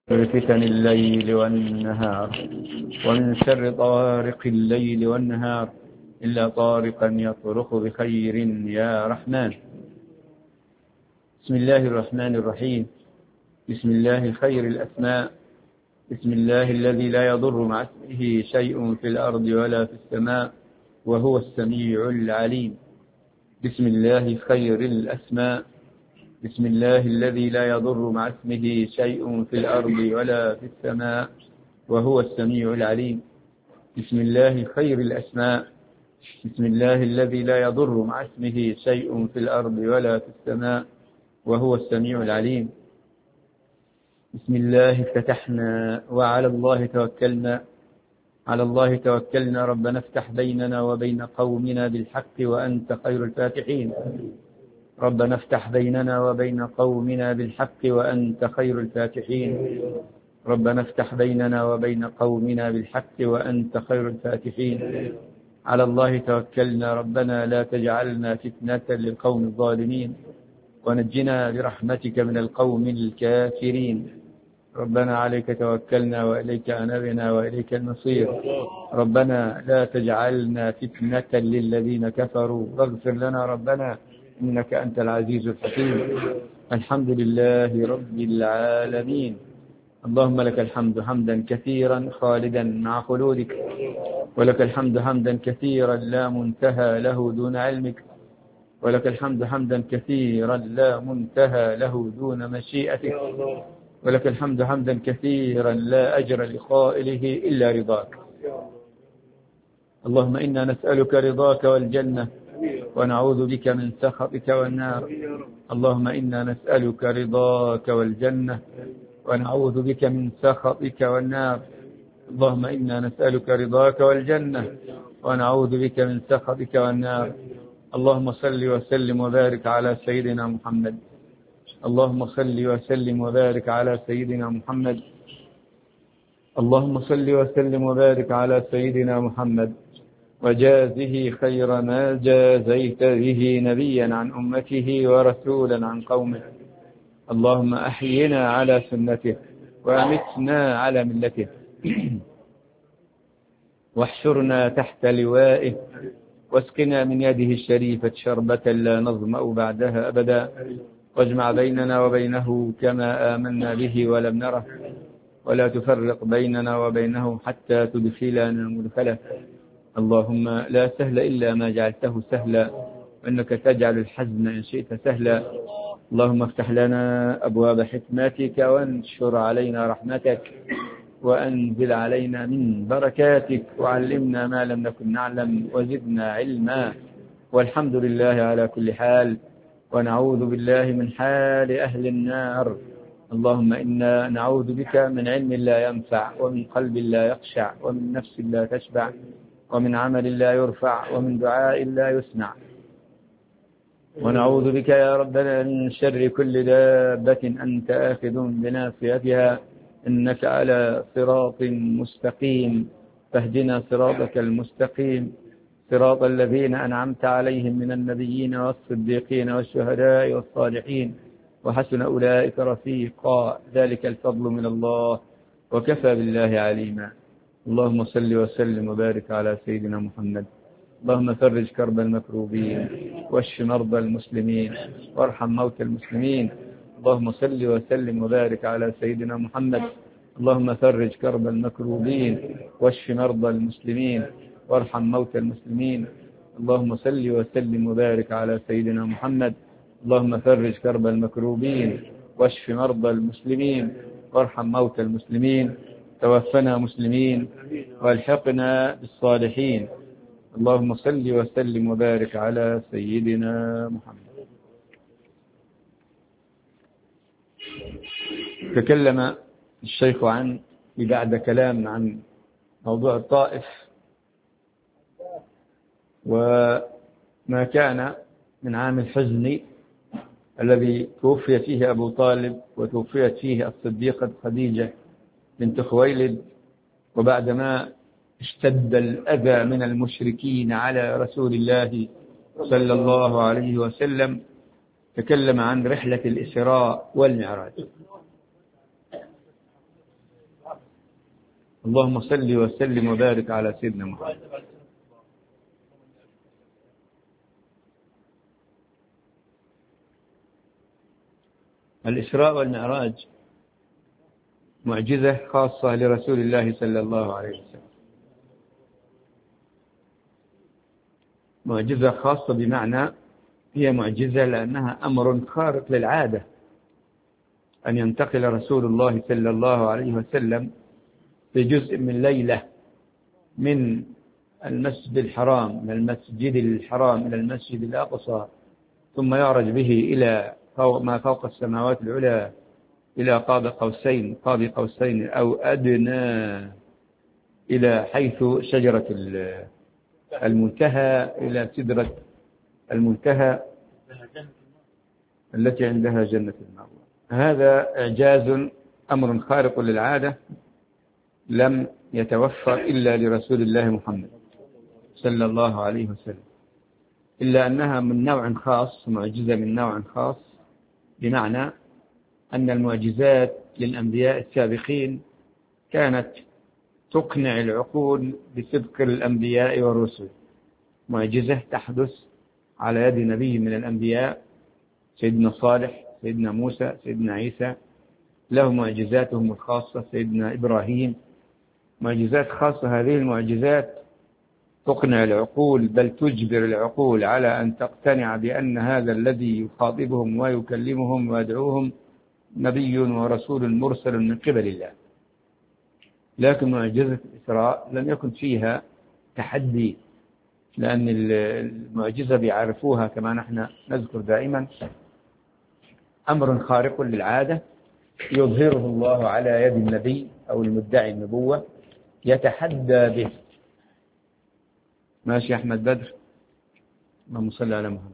فتن الليل والنهار ومن شر طارق الليل والنهار إلا طارقا يطرق بخير يا رحمن. بسم الله الرحمن الرحيم. بسم الله خير الأسماء. بسم الله الذي لا يضر مع اسمه شيء في الأرض ولا في السماء وهو السميع العليم. بسم الله خير الأسماء. بسم الله الذي لا يضر مع اسمه شيء في الأرض ولا في السماء وهو السميع العليم. بسم الله خير الأسماء. بسم الله الذي لا يضر مع اسمه شيء في الأرض ولا في السماء وهو السميع العليم. بسم الله افتتحنا وعلى الله توكلنا. على الله توكلنا ربنا افتح بيننا وبين قومنا بالحق وأنت خير الفاتحين. ربنا افتح بيننا وبين قومنا بالحق وأنت خير الفاتحين. ربنا افتح بيننا وبين قومنا بالحق وأنت خير الفاتحين. على الله توكلنا ربنا لا تجعلنا فتنة للقوم الظالمين ونجنا برحمتك من القوم الكافرين. ربنا عليك توكلنا وإليك أنبنا وإليك المصير. ربنا لا تجعلنا فتنة للذين كفروا واغفر لنا ربنا إنك أنت العزيز الحكيم. الحمد لله رب العالمين. اللهم لك الحمد حمدا كثيرا خالدا مع خلودك، ولك الحمد حمدا كثيرا لا منتهى له دون علمك، ولك الحمد حمدا كثيرا لا منتهى له دون مشيئتك، ولك الحمد حمدا كثيرا لا أجر لقائله إلا رضاك. اللهم إنا نسألك رضاك والجنة ونعوذ بك من سخطك والنار. اللهم إنا نسألك رضاك والجنة ونعوذ بك من سخطك والنار. اللهم إنا نسألك رضاك والجنة ونعوذ بك من سخطك والنار. اللهم صل وسلم وبارك على سيدنا محمد. اللهم صل وسلم وبارك على سيدنا محمد. اللهم صل وسلم وبارك على سيدنا محمد وجازه خير ما جازيت به نبيا عن أمته ورسولا عن قومه. اللهم أحينا على سنته وأمتنا على ملته واحشرنا تحت لوائه واسقنا من يده الشريفة شربة لا نظمأ بعدها أبدا، واجمع بيننا وبينه كما آمنا به ولم نره، ولا تفرق بيننا وبينه حتى تدخلنا مدخله. اللهم لا سهل إلا ما جعلته سهلا، وإنك تجعل الحزن إن شئت سهلا. اللهم افتح لنا أبواب حكمتك وانشر علينا رحمتك وأنزل علينا من بركاتك وعلمنا ما لم نكن نعلم وزدنا علما. والحمد لله على كل حال، ونعوذ بالله من حال أهل النار. اللهم إنا نعوذ بك من علم لا ينفع ومن قلب لا يخشع ومن نفس لا تشبع ومن عمل لا يرفع ومن دعاء لا يسمع. ونعوذ بك يا ربنا من شر كل دابة أنت آخذ بناصيتها إنك على صراط مستقيم، فاهدنا صراطك المستقيم، صراط الذين أنعمت عليهم من النبيين والصديقين والشهداء والصالحين وحسن أولئك رفيقا، ذلك الفضل من الله وكفى بالله عليما. اللهم صل وسلم وبارك على سيدنا محمد. اللهم فرج كرب المكروبين واشف مرضى المسلمين وارحم موتى المسلمين. اللهم صل وسلم وبارك على سيدنا محمد. اللهم فرج كرب المكروبين واشف مرضى المسلمين وارحم موتى المسلمين. اللهم صل وسلم وبارك على سيدنا محمد. اللهم فرج كرب المكروبين واشف مرضى المسلمين وارحم موتى المسلمين. توفنا مسلمين والحقنا بالصالحين. اللهم صل وسلم وبارك على سيدنا محمد. تكلم الشيخ بعد كلام عن موضوع الطائف وما كان من عام الحزن الذي توفي فيه أبو طالب وتوفيت فيه الصديقة خديجة بنت خويلد، وبعدما اشتد الأذى من المشركين على رسول الله صلى الله عليه وسلم تكلم عن رحلة الإسراء والمعراج. اللهم صل وسلم وبارك على سيدنا محمد. الإسراء والمعراج معجزة خاصة لرسول الله صلى الله عليه وسلم، معجزة خاصة بمعنى هي معجزة لأنها أمر خارق للعادة، أن ينتقل رسول الله صلى الله عليه وسلم في جزء من ليلة من المسجد الحرام إلى المسجد الأقصى، ثم يعرج به إلى ما فوق السماوات العلى إلى قاب قوسين أو أدنى، إلى حيث شجرة المنتهى، إلى سدرة المنتهى التي عندها جنة المأوى. هذا إعجاز، أمر خارق للعادة لم يتوفر إلا لرسول الله محمد صلى الله عليه وسلم، إلا أنها من نوع خاص، معجزة من نوع خاص، بمعنى أن المعجزات للأنبياء السابقين كانت تقنع العقول بصدق الأنبياء والرسل. معجزة تحدث على يد نبي من الأنبياء، سيدنا صالح، سيدنا موسى، سيدنا عيسى، له معجزاتهم الخاصة، سيدنا إبراهيم، معجزات خاصة. هذه المعجزات تقنع العقول، بل تجبر العقول على أن تقتنع بأن هذا الذي يخاطبهم ويكلمهم ويدعوهم نبي ورسول مرسل من قبل الله. لكن معجزة الإسراء لم يكن فيها تحدي، لأن المعجزة بيعرفوها كما نحن نذكر دائما أمر خارق للعادة يظهره الله على يد النبي أو المدعي النبوة يتحدى به. ماشي أحمد بدر، اللهم صل على محمد.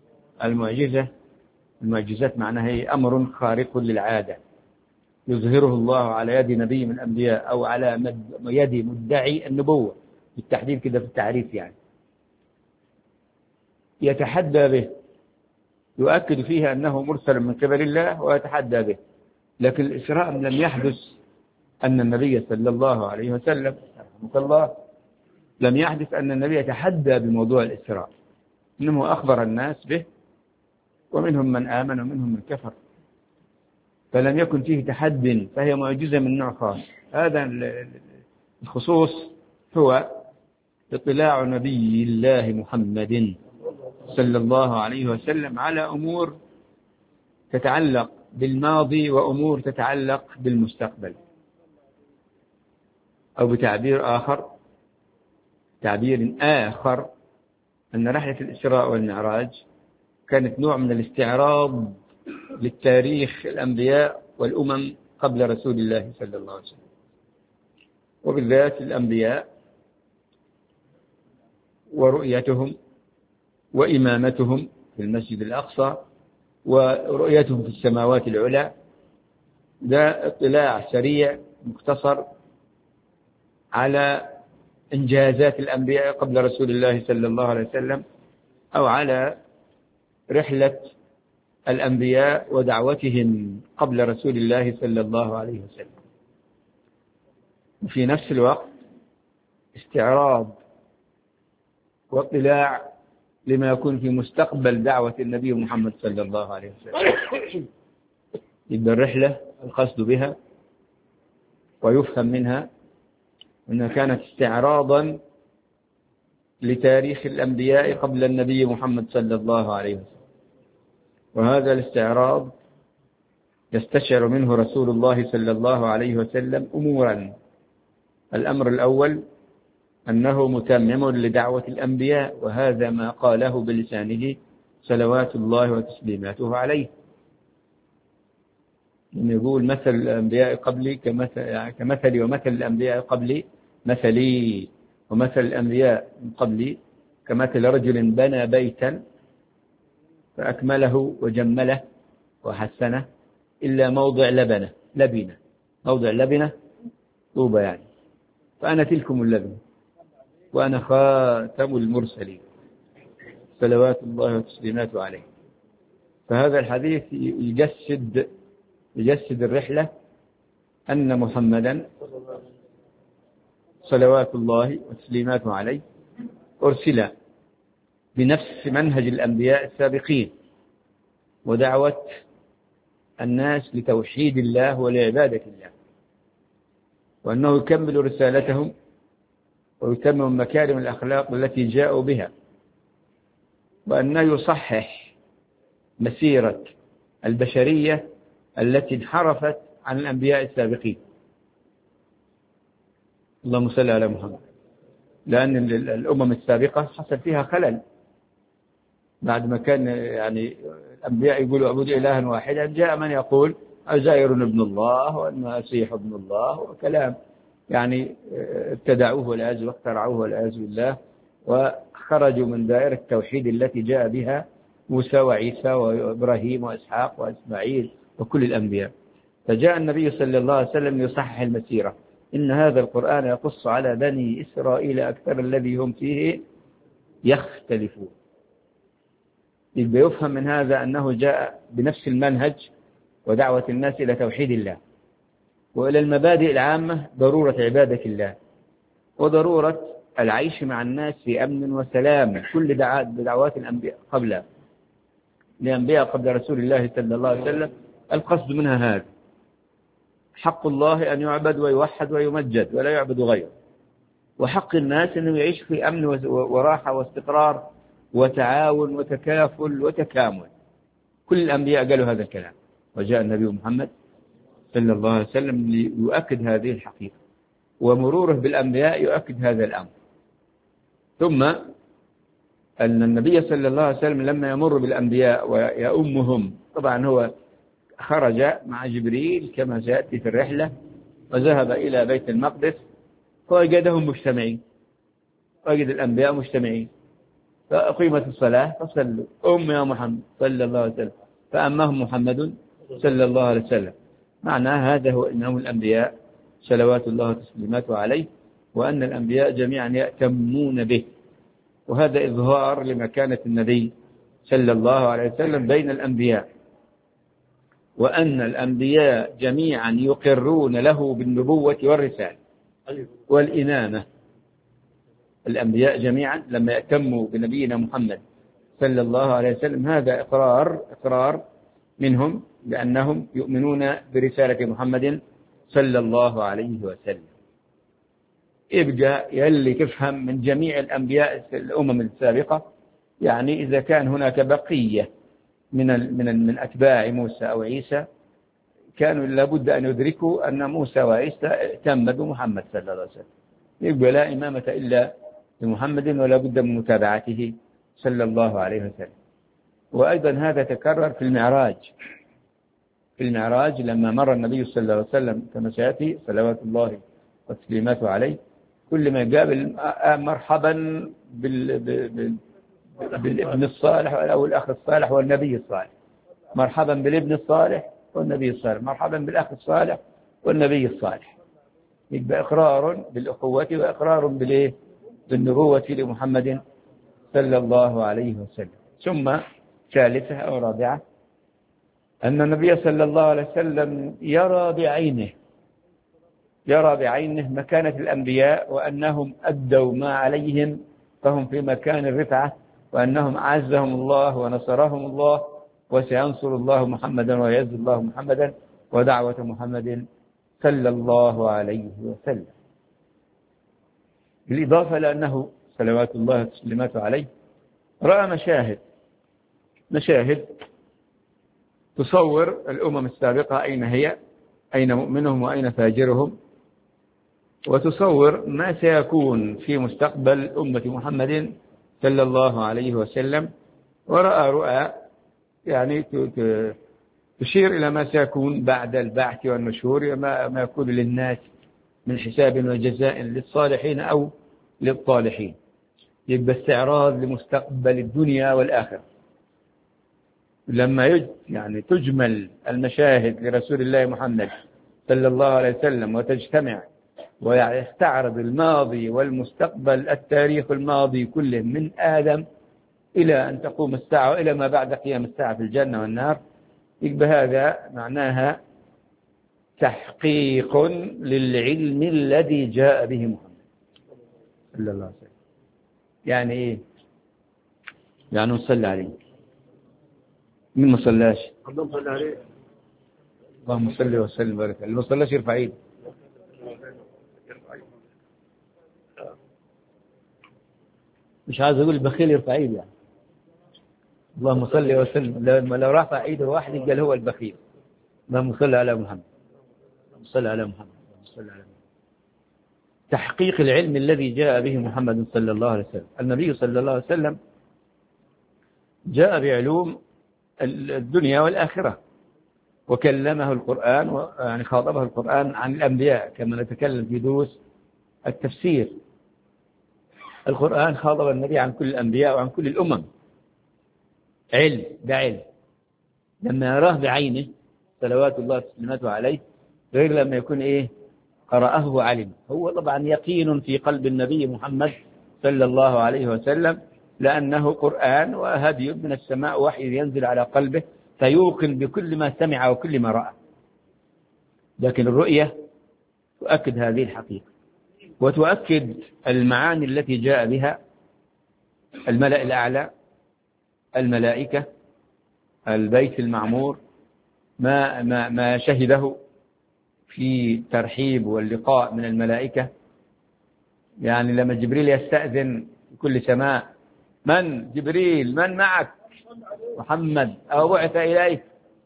المعجزات معناها هي أمر خارق للعادة يظهره الله على يد نبي من الأنبياء أو على يد مدعي النبوة، بالتحديد كده في التعريف، يعني يتحدى به، يؤكد فيها أنه مرسل من قبل الله ويتحدى به. لكن الإسراء لم يحدث أن النبي صلى الله عليه وسلم رحمه الله لم يحدث أن النبي يتحدى بموضوع الإسراء، إنه أخبر الناس به، ومنهم من آمن ومنهم من كفر، فلم يكن فيه تحد، فهي معجزة من نوع خاص. هذا الخصوص هو اطلاع نبي الله محمد صلى الله عليه وسلم على أمور تتعلق بالماضي وأمور تتعلق بالمستقبل، أو بتعبير آخر أن رحلة الإسراء والمعراج كانت نوع من الاستعراض للتاريخ الأنبياء والأمم قبل رسول الله صلى الله عليه وسلم، وبالذات الأنبياء ورؤيتهم وإمامتهم في المسجد الأقصى ورؤيتهم في السماوات العلى. ده اطلاع سريع مختصر على إنجازات الأنبياء قبل رسول الله صلى الله عليه وسلم، أو على رحلة الأنبياء ودعوتهم قبل رسول الله صلى الله عليه وسلم، وفي نفس الوقت استعراض واطلاع لما يكون في مستقبل دعوة النبي محمد صلى الله عليه وسلم. يبقى الرحلة القصد بها ويفهم منها أنها كانت استعراضا لتاريخ الأنبياء قبل النبي محمد صلى الله عليه وسلم، وهذا الاستعراض يستشعر منه رسول الله صلى الله عليه وسلم أمورا. الأمر الأول أنه متمم لدعوة الأنبياء، وهذا ما قاله بلسانه صلوات الله وتسليماته عليه، يقول مثل الأنبياء قبلي كمثلي ومثل الأنبياء قبلي مثلي، ومثل الأنبياء من قبلي كمثل رجل بنى بيتا فأكمله وجمله وحسنه إلا موضع لبنة موضع لبنة طوبة يعني، فأنا تلكم اللبنة وأنا خاتم المرسلين صلوات الله وتسليماته عليه. فهذا الحديث يجسد الرحلة، أن محمدا صلوات الله وتسليماته عليه أرسل بنفس منهج الأنبياء السابقين ودعوة الناس لتوحيد الله ولعبادة الله، وأنه يكمل رسالتهم ويتمم مكارم الأخلاق التي جاءوا بها، وأنه يصحح مسيرة البشرية التي انحرفت عن الأنبياء السابقين. اللهم صل على محمد. لأن الأمم السابقة حصل فيها خلل بعد ما كان يعني الأنبياء يقولوا اعبدوا إلها واحدا، جاء من يقول عزير ابن الله والمسيح ابن الله، وكلام يعني ابتدعوه والعياذ واخترعوه والعياذ بالله، وخرجوا من دائرة التوحيد التي جاء بها موسى وعيسى وإبراهيم وإسحاق وإسماعيل وكل الأنبياء. فجاء النبي صلى الله عليه وسلم يصحح المسيرة. إن هذا القرآن يقص على بني إسرائيل أكثر الذي هم فيه يختلفون. يبقى يفهم من هذا أنه جاء بنفس المنهج ودعوة الناس إلى توحيد الله وإلى المبادئ العامة، ضرورة عبادة الله وضرورة العيش مع الناس في أمن وسلام. كل دعوات الأنبياء قبل الأنبياء قبل رسول الله صلى الله عليه وسلم القصد منها هذا: حق الله أن يعبد ويوحد ويمجد ولا يعبد غيره، وحق الناس أنه يعيش في أمن وراحة واستقرار وتعاون وتكافل وتكامل. كل الأنبياء قالوا هذا الكلام، وجاء النبي محمد صلى الله عليه وسلم ليؤكد هذه الحقيقة، ومروره بالأنبياء يؤكد هذا الأمر. ثم أن النبي صلى الله عليه وسلم لما يمر بالأنبياء ويؤمهم، طبعا هو خرج مع جبريل كما سيأتي في الرحلة وذهب إلى بيت المقدس فوجدهم مجتمعين، وجد الأنبياء مجتمعين، فأقيمت الصلاة فصلوا يا محمد صلى الله عليه وسلم، فأمهم محمد صلى الله عليه وسلم. معنى هذا هو أنهم الأنبياء صلوات الله وتسليماته عليه، وأن الأنبياء جميعا يأتمون به، وهذا إظهار لمكانة النبي صلى الله عليه وسلم بين الأنبياء، وأن الأنبياء جميعا يقرون له بالنبوة والرسالة والإمامة. الأنبياء جميعا لما يأتموا بنبينا محمد صلى الله عليه وسلم هذا إقرار منهم بأنهم يؤمنون برسالة محمد صلى الله عليه وسلم. يبقى يلي تفهم من جميع الأنبياء الأمم السابقة، يعني إذا كان هناك بقية من أتباع موسى أو عيسى كانوا لابد أن يدركوا أن موسى وعيسى اهتم بمحمد صلى الله عليه وسلم. يبقى لا إمامة إلا لمحمد ولا بد من متابعته صلى الله عليه وسلم. وأيضا هذا تكرر في المعراج لما مر النبي صلى الله عليه وسلم كما سيأتي صلوات الله وتسليماته عليه، كل ما يقابل مرحبا بالابن الصالح أو الأخ الصالح والنبي الصالح، مرحبا بالابن الصالح والنبي الصالح، مرحبا بالأخ الصالح والنبي الصالح. يبقى إقرار بالأخوة وإقرار بالنبوة لمحمد صلى الله عليه وسلم. ثم ثالثة أو رابعة أن النبي صلى الله عليه وسلم يرى بعينه مكانة الأنبياء، وأنهم أدوا ما عليهم فهم في مكان الرفعة، وأنهم أعزهم الله ونصرهم الله، وسينصر الله محمدا ويعز الله محمدا ودعوة محمد صلى الله عليه وسلم. بالإضافة لأنه صلوات الله وتسليماته عليه رأى مشاهد تصور الأمم السابقة أين هي، أين مؤمنهم وأين فاجرهم، وتصور ما سيكون في مستقبل أمة محمد صلى الله عليه وسلم، ورأى رؤى يعني تشير إلى ما سيكون بعد البعث والنشور، ما يكون للناس من حساب وجزاء للصالحين أو للطالحين. يبقى استعراض لمستقبل الدنيا والآخرة. لما يعني تجمل المشاهد لرسول الله محمد صلى الله عليه وسلم وتجتمع ويستعرض الماضي والمستقبل، التاريخ الماضي كله من آدم إلى أن تقوم الساعة وإلى ما بعد قيام الساعة في الجنة والنار، يبقى هذا معناها تحقيق للعلم الذي جاء به محمد صلى الله عليه وسلم. يعني إيه؟ يعني نصلي عليه. مين ما صلاش؟ اللهم صل عليه. اللهم صل وسلم وبارك عليه. اللي ما صلاش يرفع ايده. مش عايز اقول البخيل يرفع ايده يعني. اللهم صل وسلم، لو رفع ايده واحد قال هو البخيل. اللهم صل على محمد، اللهم صل على محمد، اللهم صل على محمد. تحقيق العلم الذي جاء به محمد صلى الله عليه وسلم. النبي صلى الله عليه وسلم جاء بعلوم الدنيا والآخرة، وكلمه القرآن، يعني خاطبه القرآن عن الأنبياء كما نتكلم في دروس التفسير. القرآن خاطب النبي عن كل الأنبياء وعن كل الأمم. علم، ده علم لما يراه بعينه صلوات الله وسلامته عليه، غير لما يكون إيه قرأه وعلم. هو طبعا يقين في قلب النبي محمد صلى الله عليه وسلم، لأنه قرآن وهدي من السماء، وحي ينزل على قلبه فيوقن بكل ما سمع وكل ما رأى. لكن الرؤية تؤكد هذه الحقيقة، وتؤكد المعاني التي جاء بها الملأ الأعلى، الملائكة، البيت المعمور، ما شهده في ترحيب واللقاء من الملائكة. يعني لما جبريل يستأذن كل سماء: من جبريل؟ من معك؟ محمد، أو بعث إليك.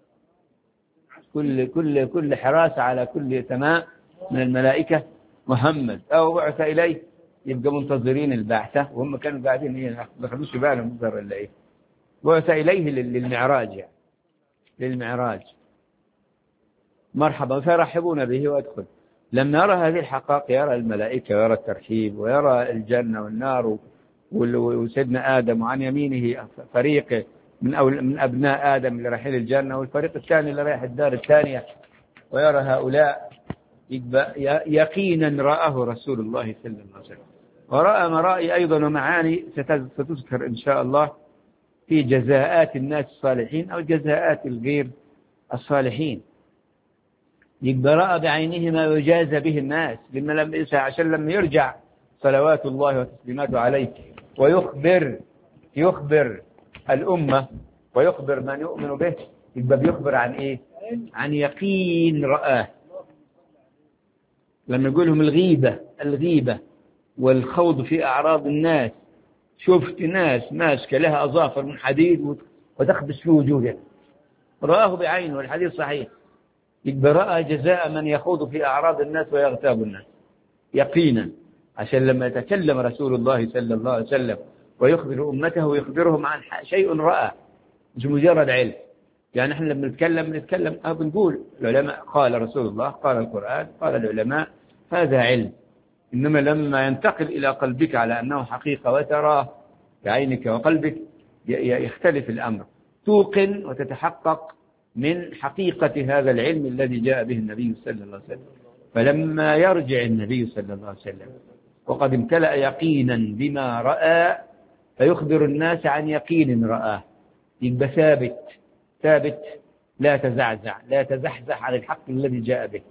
كل حراسة على كل سماء من الملائكة: محمد أو بعث إليه. يبقى منتظرين البعثة، وهم كانوا قاعدين إيه، ما خدوش بالهم منظر إلا إيه، بعث إليه للمعراج، يعني للمعراج. مرحبا، فيرحبون به ويدخل. لما يرى هذه الحقائق، يرى الملائكة ويرى الترحيب ويرى الجنة والنار، وسيدنا آدم وعن يمينه فريق من أبناء آدم اللي رايحين الجنة، والفريق الثاني اللي رايح الدار الثانية، ويرى هؤلاء، يقينا رآه رسول الله صلى الله عليه وسلم. ورأى مرائي أيضا ومعاني ستذكر إن شاء الله في جزاءات الناس الصالحين أو جزاءات الغير الصالحين. يبقى رأى بعينه ما يجازى به الناس، عشان لما يرجع صلوات الله وتسليماته عليه يخبر الأمة ويخبر من يؤمن به، يبقى بيخبر عن إيه؟ عن يقين رآه. لما يقولهم الغيبة والخوض في أعراض الناس، شفت ناس ماسكة لها أظافر من حديد وتخبش في وجوهها، رآه بعينه، والحديث صحيح. يبقى رأى جزاء من يخوض في أعراض الناس ويغتاب الناس يقينا، عشان لما يتكلم رسول الله صلى الله عليه وسلم ويخبر أمته ويخبرهم عن شيء رأى، مش مجرد علم. يعني احنا لما نتكلم بنقول العلماء قال رسول الله، قال القرآن، قال العلماء، هذا علم. إنما لما ينتقل إلى قلبك على أنه حقيقة وتراه بعينك وقلبك، يختلف الأمر، توقن وتتحقق من حقيقة هذا العلم الذي جاء به النبي صلى الله عليه وسلم. فلما يرجع النبي صلى الله عليه وسلم وقد امتلأ يقينا بما رأى، فيخبر الناس عن يقين رآه، يبقى ثابت لا تزعزع، لا تزحزح عن الحق الذي جاء به،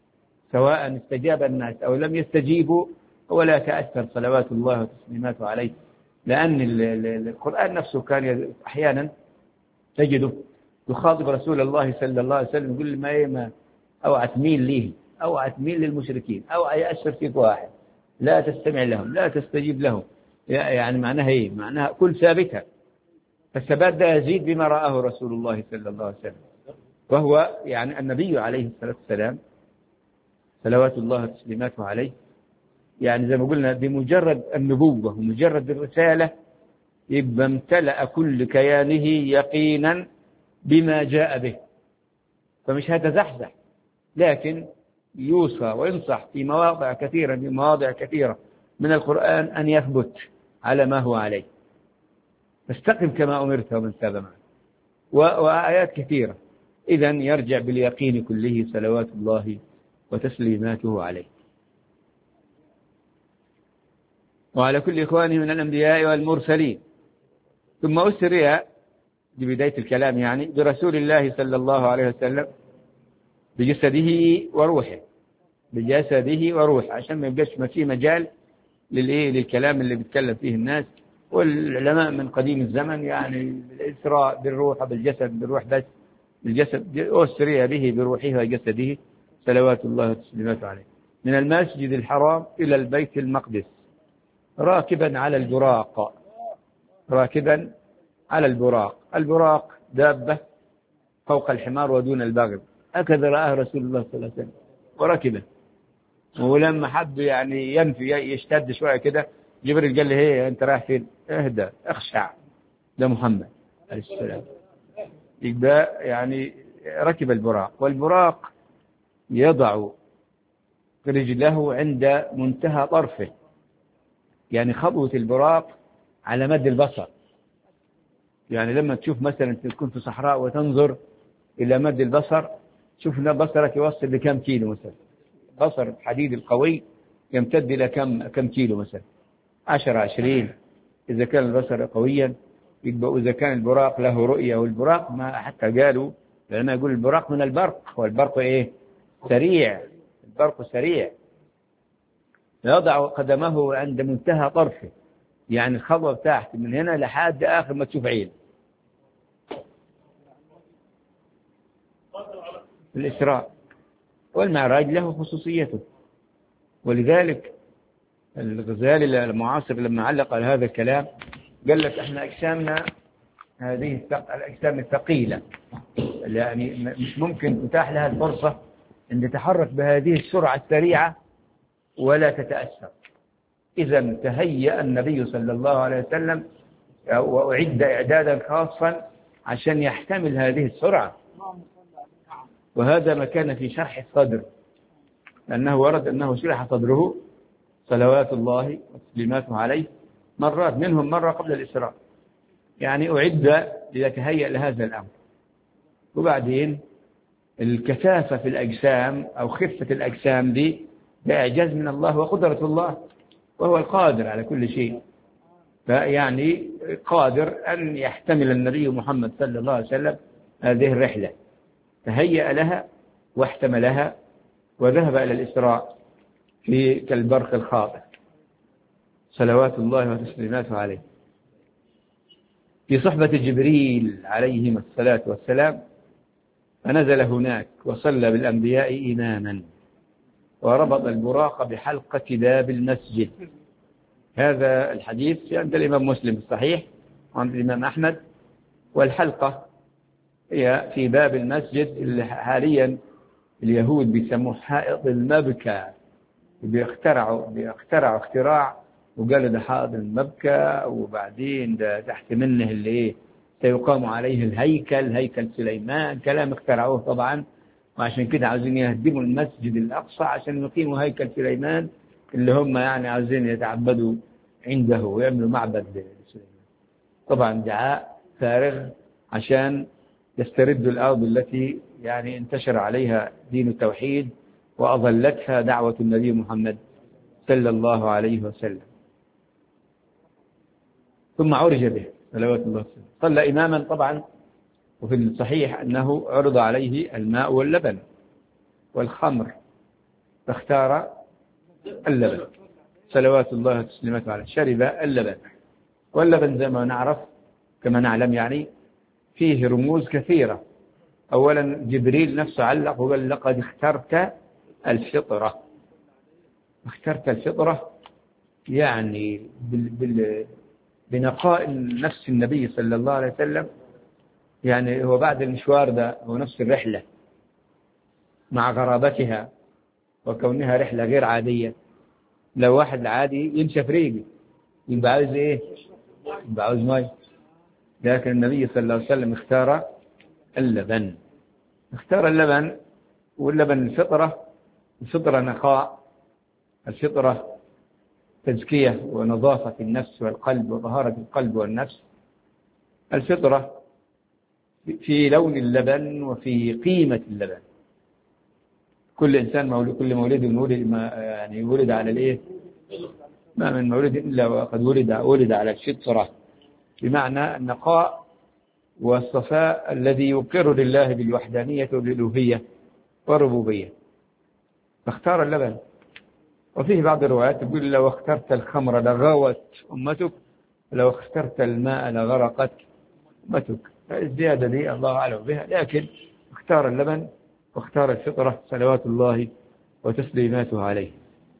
سواء استجاب الناس أو لم يستجيبوا، ولا تأثر صلوات الله وتسليماته عليه. لأن القرآن نفسه كان أحيانا تجده يخاطب رسول الله صلى الله عليه وسلم، يقول ما أوعى تميل ليه، أوعى تميل للمشركين، أوعى يأثر فيك واحد، لا تستمع لهم، لا تستجيب لهم. يعني معناها إيه؟ معناها كل ثابتة. فالثبات ده يزيد بما رآه رسول الله صلى الله عليه وسلم، وهو يعني النبي عليه الصلاة والسلام صلوات الله وتسليماته عليه. يعني زي ما قلنا بمجرد النبوة ومجرد الرسالة يبقى امتلأ كل كيانه يقينا بما جاء به، فمش هتزحزح، لكن يوصى وينصح في مواضع كثيرة من القرآن أن يثبت على ما هو عليه، فاستقم كما أمرت ومن تاب معك، وآيات كثيرة. إذن يرجع باليقين كله صلوات الله وتسليماته عليه وعلى كل إخوانه من الأنبياء والمرسلين. ثم أسري ببداية الكلام يعني برسول الله صلى الله عليه وسلم بجسده وروحه، عشان ما يبقاش ما في مجال للكلام اللي بيتكلم فيه الناس. والعلماء من قديم الزمن يعني الإسراء بالروح بالجسد، بالروح بس، بالجسد أسري به بروحه وجسده صلوات الله وتسليماته عليه، من المسجد الحرام إلى البيت المقدس راكبا على البراق. راكبا على البراق. البراق دابة فوق الحمار ودون البغل، هكذا رآه رسول الله صلى الله عليه وسلم وركبه. ولما حد يعني ينفي يشتد شوية كده، جبريل قال له هي أنت رايح فين؟ اهدى اخشع، ده محمد عليه السلام. يبقى يعني ركب البراق، والبراق يضع رجله عند منتهى طرفه، يعني خطوة البراق على مد البصر. يعني لما تشوف مثلا تكون في صحراء وتنظر إلى مد البصر، شوف إن بصرك يوصل لكم كيلو مثلا. بصر الحديد القوي يمتد إلى كم كيلو مثلا، 10-20 إذا كان البصر قويا. يبقى إذا كان البراق له رؤية، والبراق ما حتى قالوا لما يقول البراق من البرق، والبرق إيه؟ سريع. البرق سريع. يضع قدمه عند منتهى طرفه، يعني الخطوة بتاعته من هنا لحد آخر ما تشوف عين. الإسراء والمعراج له خصوصيته، ولذلك الغزالي المعاصر لما علق على هذا الكلام قال لك احنا أجسامنا هذه الأجسام الثقيلة، يعني مش ممكن تتاح لها الفرصة أن تتحرك بهذه السرعة السريعة ولا تتأثر. إذا تهيأ النبي صلى الله عليه وسلم وأعد إعدادا خاصا عشان يحتمل هذه السرعة. وهذا ما كان في شرح الصدر، لأنه ورد أنه شرح صدره صلوات الله وتسليماته عليه مرات، منهم مرة قبل الإسراء، يعني أعد ليتهيأ لهذا الأمر. وبعدين الكثافة في الأجسام أو خفة الأجسام دي بإعجاز من الله وقدرة الله، وهو القادر على كل شيء. فيعني قادر أن يحتمل النبي محمد صلى الله عليه وسلم هذه الرحلة، تهيأ لها واحتملها وذهب إلى الإسراء في كالبرق الخاطئ صلوات الله وتسليماته عليه، في صحبة جبريل عليهم الصلاة والسلام. فنزل هناك وصلى بالأنبياء إماما، وربط البراق بحلقة باب المسجد. هذا الحديث عند الإمام مسلم الصحيح وعند الإمام أحمد. والحلقة هي في باب المسجد اللي حاليا اليهود بيسموه حائط المبكى. بيخترعوا اختراع وقالوا ده حائط المبكى، وبعدين ده تحت منه اللي ايه سيقام عليه هيكل سليمان. كلام اخترعوه طبعا، وعشان كده عاوزين يهدموا المسجد الأقصى عشان يقيموا هيكل سليمان اللي هم يعني عاوزين يتعبدوا عنده ويعملوا معبد لسليمان. طبعا دعاء فارغ عشان يستردوا الأرض التي يعني انتشر عليها دين التوحيد وأظلتها دعوة النبي محمد صلى الله عليه وسلم. ثم عرج به صلوات الله وسلم، صلى إماما طبعا. وفي الصحيح أنه عرض عليه الماء واللبن والخمر، فاختار اللبن صلوات الله وتسليماته عليه. شرب اللبن، واللبن زي ما نعرف كما نعلم يعني فيه رموز كثيرة. أولا جبريل نفسه علق وقال لقد اخترت الفطرة. اخترت الفطرة يعني بنقاء نفس النبي صلى الله عليه وسلم. يعني هو بعد المشوار ده هو نفس الرحلة مع غرابتها وكونها رحلة غير عادية. لو واحد عادي ينشف ريقي يبقى عاوز ايه؟ يبقى عاوز ماء. لكن النبي صلى الله عليه وسلم اختار اللبن. اختار اللبن، واللبن الفطرة نقاء، الفطرة تزكية ونظافة النفس والقلب وطهارة القلب والنفس. الفطرة في لون اللبن وفي قيمة اللبن. كل إنسان مولود، كل مولود يعني ولد على الإيه؟ ما من مولود إلا وقد ولد على الفطرة، بمعنى النقاء والصفاء الذي يقر لله بالوحدانية والألوهية والربوبية. فاختار اللبن وفيه بعض الروايات تقول لو اخترت الخمر لغوت أمتك، ولو اخترت الماء لغرقت أمتك. الزيادة دي الله أعلم بها، لكن اختار اللبن واختار الفطرة صلوات الله وتسليماته عليه.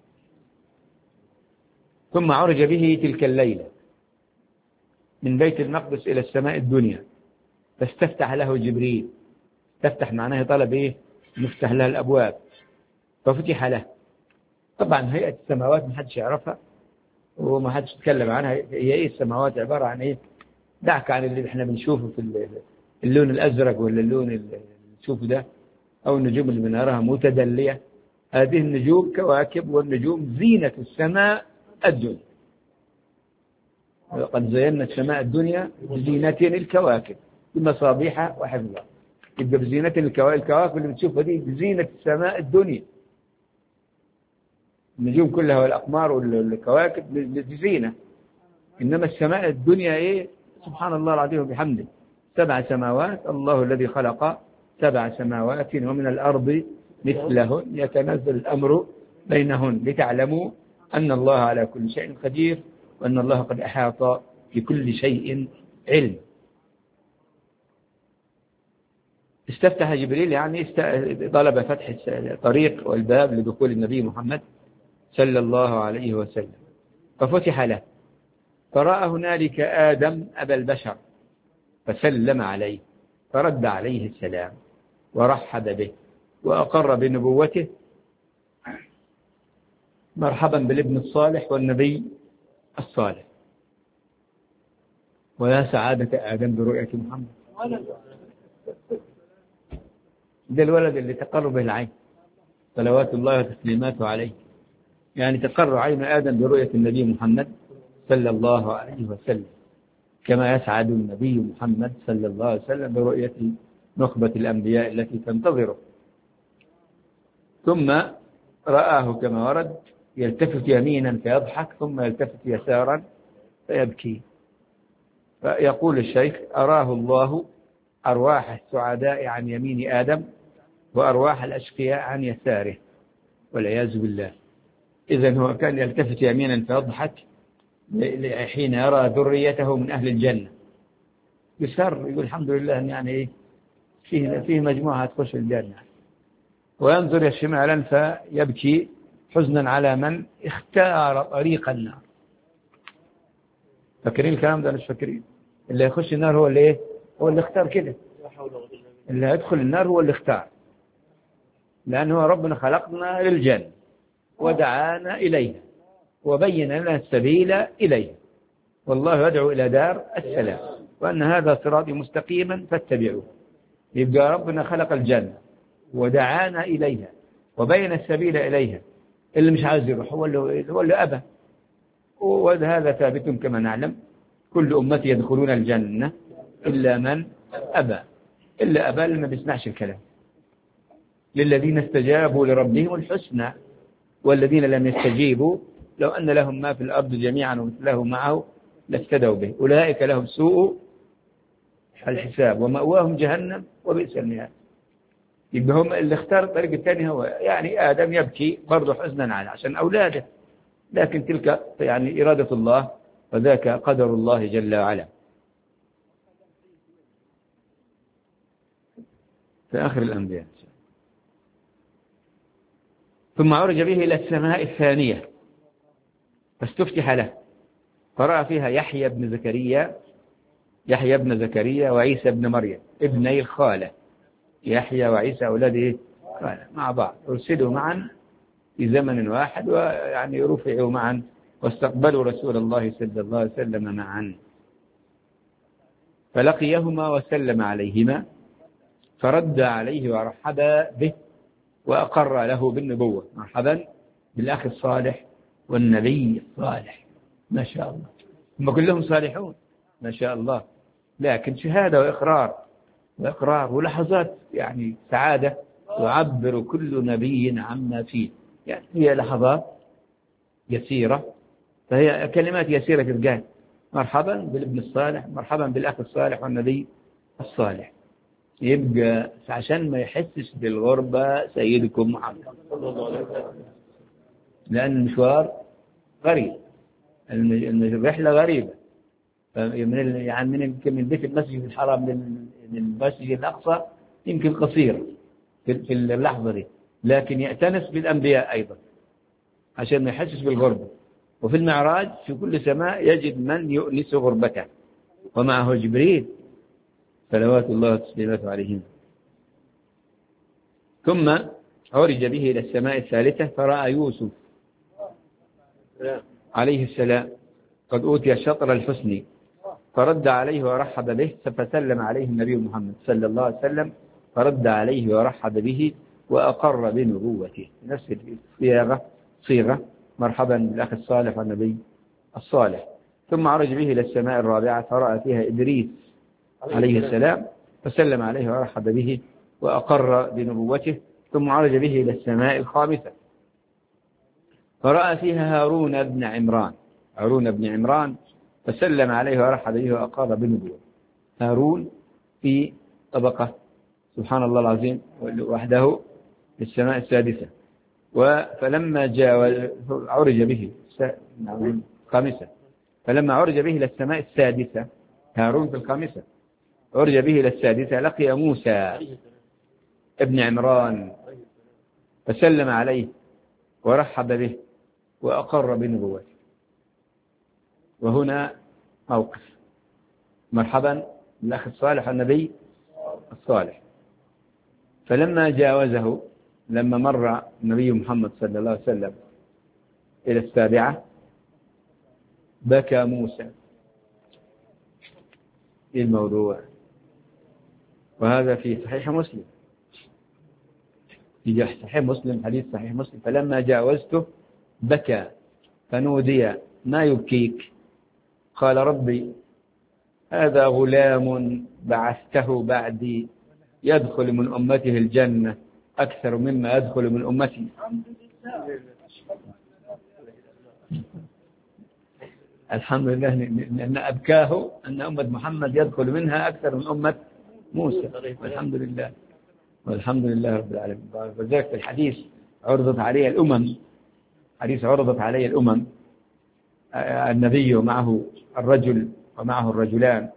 ثم عرج به تلك الليلة من بيت المقدس إلى السماء الدنيا، فاستفتح له جبريل. تفتح معناه طلب إيه؟ نفتح له الأبواب، ففتح له. طبعا هيئة السماوات ما حدش يعرفها وما حدش يتكلم عنها. هي إيه السماوات؟ عبارة عن إيه؟ دعك عن اللي احنا بنشوفه في اللون الأزرق ولا اللون اللي نشوفه ده، أو النجوم اللي بنراها متدلية. هذه النجوم كواكب، والنجوم زينة السماء الدنيا. قد زينا السماء الدنيا بزينة الكواكب بمصابيح وحفظها. يبقى بزينة الكواكب اللي بتشوفها دي بزينة السماء الدنيا. النجوم كلها والأقمار والكواكب بزينة، إنما السماء الدنيا إيه؟ سبحان الله العظيم وبحمده، 7 سماوات، الله الذي خلق 7 سماوات ومن الأرض مثلهن يتنزل الأمر بينهن لتعلموا أن الله على كل شيء قدير، وأن الله قد أحاط بكل شيء علم. استفتح جبريل يعني طلب فتح الطريق والباب لدخول النبي محمد صلى الله عليه وسلم، ففتح له، فرأى هنالك آدم أبا البشر فسلم عليه، فرد عليه السلام ورحب به وأقر بنبوته. مرحبا بالابن الصالح والنبي الصالح، ويا سعادة آدم برؤية محمد. ده الولد اللي تقر به العين صلوات الله وتسليماته عليه، يعني تقر عين آدم برؤية النبي محمد صلى الله عليه وسلم، كما يسعد النبي محمد صلى الله عليه وسلم برؤية نخبة الأنبياء التي تنتظره. ثم رآه كما ورد يلتفت يمينا فيضحك، ثم يلتفت يسارا فيبكي. فيقول الشيخ: أراه الله أرواح السعداء عن يمين آدم، وأرواح الأشقياء عن يساره، والعياذ بالله. إذن هو كان يلتفت يمينا فيضحك حين يرى ذريته من أهل الجنة، يسر يقول الحمد لله يعني إيه فيه مجموعة تخش الجنة، وينظر شمالا فيبكي حزنا على من اختار طريق النار. فاكرين الكلام ده؟ مش فاكرين؟ اللي يخش النار هو اللي ايه؟ هو اللي اختار كده. اللي يدخل النار هو اللي اختار، لأنه ربنا خلقنا للجنة ودعانا إليها وبين لنا السبيل إليها، والله يدعو إلى دار السلام، وأن هذا صراطي مستقيما فاتبعوه. يبقى ربنا خلق الجنة ودعانا إليها وبين السبيل إليها. اللي مش عايز يروح هو اللي أبى، وهذا ثابت كما نعلم: كل أمتي يدخلون الجنة إلا من أبى. إلا أبى اللي ما بيسمعش الكلام. للذين استجابوا لربهم الحسنى، والذين لم يستجيبوا لو أن لهم ما في الأرض جميعا ومثله معه لافتدوا به، أولئك لهم سوء الحساب ومأواهم جهنم وبئس المهاد. يبقى هم اللي اختار الطريق الثاني هو يعني آدم يبكي برضه حزنا على عشان أولاده، لكن تلك يعني إرادة الله وذاك قدر الله جل وعلا. في آخر الأنبياء. ثم عرج به إلى السماء الثانية فاستفتح له، فرأى فيها يحيى بن زكريا وعيسى بن مريم ابني الخالة. يحيى وعيسى أولاده خالة مع بعض، أرسلوا معا في زمن واحد، ويعني رفعوا معا واستقبلوا رسول الله صلى الله عليه وسلم معا. فلقيهما وسلم عليهما، فرد عليه ورحب به وأقر له بالنبوة. مرحبا بالأخ الصالح والنبي الصالح. ما شاء الله، هم كلهم صالحون ما شاء الله، لكن شهادة وإقرار ولحظات يعني سعادة يعبر كل نبي عما فيه. يعني هي لحظات يسيرة، فهي كلمات يسيرة تلقاها: مرحبا بالابن الصالح، مرحبا بالأخ الصالح والنبي الصالح. يبقى عشان ما يحسش بالغربة سيدكم محمد. لأن المشوار غريب، الرحلة غريبة. من بيت المسجد الحرام للمسجد الأقصى يمكن قصير في اللحظة دي، لكن يأتنس بالأنبياء أيضا عشان ما يحسس بالغربة. وفي المعراج في كل سماء يجد من يؤنس غربته، ومعه جبريل صلوات الله وتسليماته عليهم. ثم عرج به إلى السماء الثالثة فرأى يوسف عليه السلام قد أوتي الشطر الحسني، فرد عليه ورحب به، فسلم عليه النبي محمد صلى الله عليه وسلم، فرد عليه ورحب به وأقر بنبوته. نفس صيغة مرحبا بالأخ الصالح والنبي الصالح. ثم عرج به إلى السماء الرابعة فرأى فيها إدريس عليه السلام، فسلم عليه ورحب به وأقر بنبوته. ثم عرج به إلى السماء الخامسة فرأى فيها هارون بن عمران، فسلم عليه ورحب به وأقر بنبوته. هارون في طبقة سبحان الله العظيم وحده في السماء السادسة. فلما جاء عرج به الخامسة، فلما عرج به إلى السماء السادسة، هارون في الخامسة، عرج به إلى السادسة لقي موسى ابن عمران، فسلم عليه ورحب به وأقر بنبوته. وهنا موقف مرحبا بالأخ الصالح النبي الصالح. فلما جاوزه، لما مر النبي محمد صلى الله عليه وسلم إلى السابعة بكى موسى. إيه الموضوع؟ وهذا في صحيح مسلم، في صحيح مسلم، حديث صحيح مسلم. فلما جاوزته بكى فنودي ما يبكيك؟ قال ربي هذا غلام بعثته بعدي يدخل من أمته الجنة أكثر مما يدخل من أمتي. الحمد لله أن أبكاه أن أمة محمد يدخل منها أكثر من أمة موسى، والحمد لله والحمد لله رب العالمين. وذلك في الحديث عرضت عليه الأمم، حديث عرضت عليه الأمم، النبي ومعه الرجل ومعه الرجلان،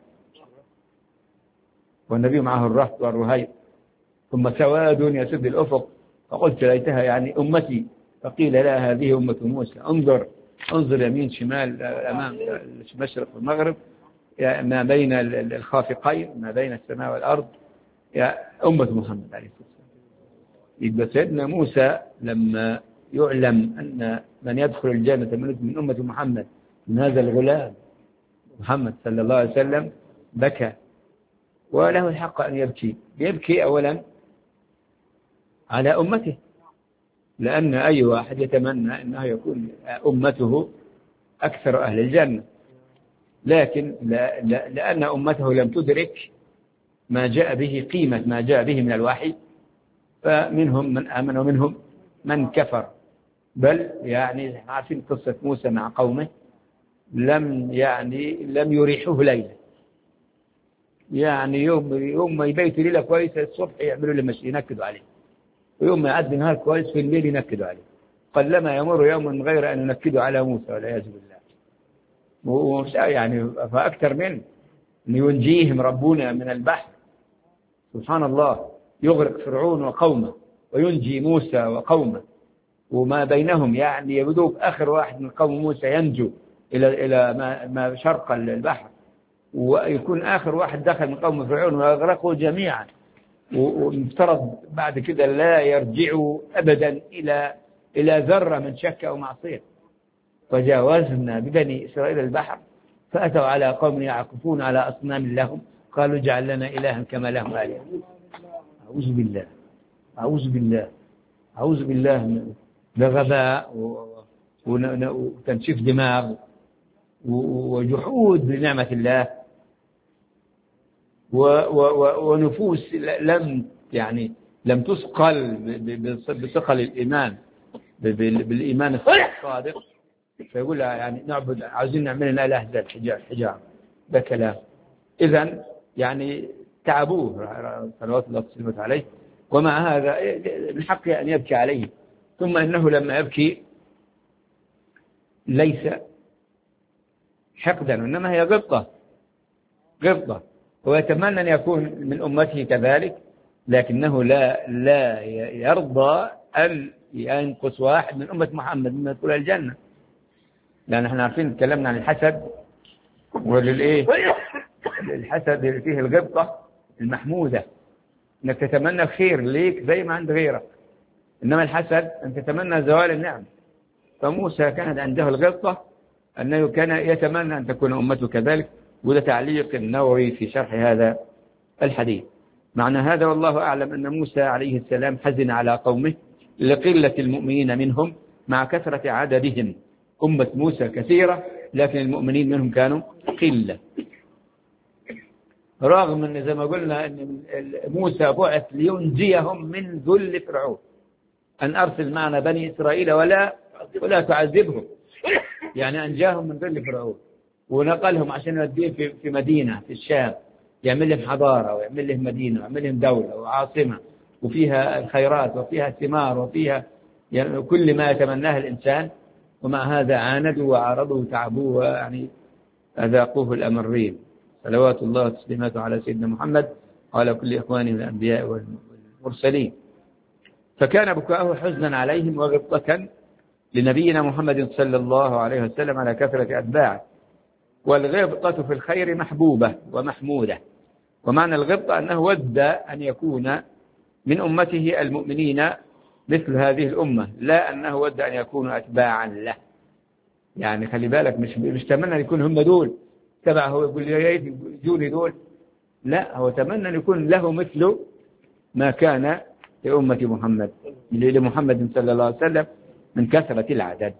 والنبي معه الرهط والرهيب، ثم سواد يسد الأفق، فقلت ليتها يعني أمتي، فقيل لا هذه أمة موسى. انظر يمين شمال أمام المشرق والمغرب، ما بين الخافقين، ما بين السماء والأرض، يا أمة محمد عليه الصلاة والسلام. يبقى سيدنا موسى لما يعلم أن من يدخل الجنة من أمة محمد من هذا الغلام محمد صلى الله عليه وسلم بكى، وله الحق أن يبكي. يبكي أولا على أمته، لأن أي واحد يتمنى أنه يكون أمته أكثر أهل الجنة، لكن لأن أمته لم تدرك ما جاء به، قيمة ما جاء به من الوحي، فمنهم من آمن ومنهم من كفر. بل يعني عارفين قصة موسى مع قومه، لم يريحوه ليلة، يعني يوم ما يبيتوا ليلة كويسة الصبح يعملوا له مشي ينكدوا عليه، ويوم ما يعدي نهار كويس في الليل ينكدوا عليه. قلما يمر يوم من غير أن ينكدوا على موسى والعياذ بالله. يعني فأكثر من أن ينجيهم ربنا من البحر سبحان الله، يغرق فرعون وقومه وينجي موسى وقومه، وما بينهم يعني يبدو آخر واحد من قوم موسى ينجو إلى ما شرق البحر، ويكون آخر واحد دخل من قوم فرعون ويغرقوا جميعا، ومفترض بعد كده لا يرجعوا أبدا إلى ذرة من شك أو معصية. فجاوزنا ببني إسرائيل البحر فأتوا على قوم يعكفون على أصنام لهم قالوا اجعل لنا إلها كما لهم آلهة. أعوذ بالله أعوذ بالله أعوذ بالله. ده غباء وتنشيف دماغ وجحود بنعمة الله، ونفوس لم تثقل بثقل الإيمان، بالإيمان الصادق، فيقول يعني نعبد، عاوزين نعمل لنا إله ذا الحجار، ده كلام. إذن يعني تعبوه صلوات الله وسلامه عليه، ومع هذا من حقه أن يبكي عليه. ثم إنه لما يبكي ليس حقدا، إنما هي غبطة. هو يتمنى أن يكون من أمته كذلك، لكنه لا يرضى أن ينقص واحد من أمة محمد من يدخل الجنة، لأن احنا عارفين تكلمنا عن الحسد، الحسد اللي فيه الغبطة المحمودة، انك تتمنى الخير ليك زي ما عند غيرك، انما الحسد ان تتمنى زوال النعم. فموسى كانت عنده الغبطة انه كان يتمنى ان تكون امته كذلك، وده تعليق النووي في شرح هذا الحديث. معنى هذا والله اعلم ان موسى عليه السلام حزن على قومه لقلة المؤمنين منهم مع كثرة عددهم. أمة موسى كثيرة لكن المؤمنين منهم كانوا قلة، رغم أن زي ما قلنا أن موسى بعث لينجيهم من ذل فرعون، أن أرسل معنا بني إسرائيل ولا تعذبهم، يعني أنجاهم من ذل فرعون ونقلهم عشان يوديهم في مدينة في الشام يعمل لهم حضارة ويعمل لهم مدينة ويعمل لهم دولة وعاصمة وفيها الخيرات وفيها الثمار وفيها يعني كل ما يتمناه الإنسان. ومع هذا عاندوا وعارضوا وتعبوا ويعني أذاقوه الأمرين. صلوات الله وتسليماته على سيدنا محمد وعلى كل إخوانه من الأنبياء والمرسلين. فكان بكاؤه حزنا عليهم وغبطة لنبينا محمد صلى الله عليه وسلم على كثرة أتباعه. والغبطة في الخير محبوبة ومحمودة. ومعنى الغبطة أنه ود أن يكون من أمته المؤمنين مثل هذه الأمة، لا أنه ود أن يكونوا أتباعا له. يعني خلي بالك، مش تمنى أن يكون هم دول تبعه يقول لي يجوني دول، لا، هو تمنى أن يكون له مثل ما كان لأمة محمد لمحمد صلى الله عليه وسلم من كثرة العدد.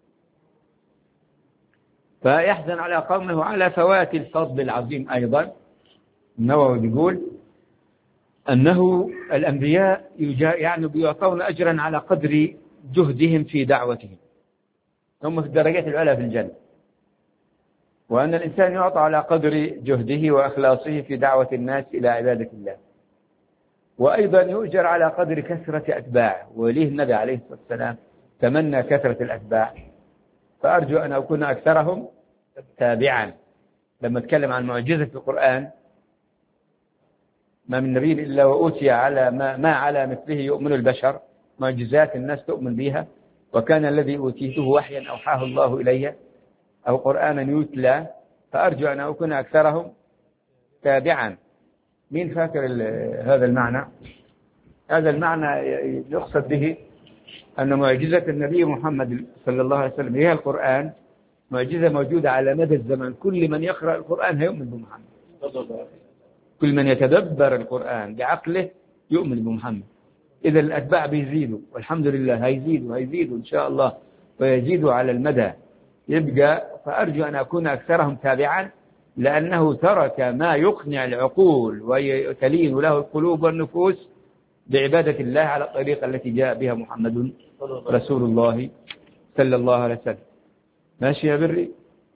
فيحزن على قومه على فوات الفضل العظيم. أيضا النووي يقول أنه الأنبياء يعني بيعطون أجرا على قدر جهدهم في دعوتهم، هم في الدرجات العلى في الجنة، وأن الإنسان يعطى على قدر جهده وأخلاصه في دعوة الناس إلى عبادة الله، وأيضا يؤجر على قدر كثرة أتباعه. وليه النبي عليه الصلاة والسلام تمنى كثرة الأتباع، فأرجو أن أكون أكثرهم تابعا. لما اتكلم عن معجزة في القرآن، ما من نبي إلا وأوتي على ما على مثله يؤمن البشر، معجزات الناس تؤمن بها. وكان الذي أوتيته وحيا أوحاه الله إلي أو قرآنا يتلى، فأرجو أن أكون أكثرهم تابعا. مين فاكر هذا المعنى؟ هذا المعنى يقصد به أن معجزة النبي محمد صلى الله عليه وسلم هي القرآن، معجزة موجودة على مدى الزمن. كل من يقرأ القرآن هيؤمن بمحمد، كل من يتدبر القرآن بعقله يؤمن بمحمد. إذا الأتباع بيزيدوا، والحمد لله هيزيدوا إن شاء الله، ويزيدوا على المدى. يبقى فأرجو أن أكون أكثرهم تابعا، لأنه ترك ما يقنع العقول ويتلين له القلوب والنفوس بعبادة الله على الطريقة التي جاء بها محمد رسول الله صلى الله عليه وسلم. ماشي يا بري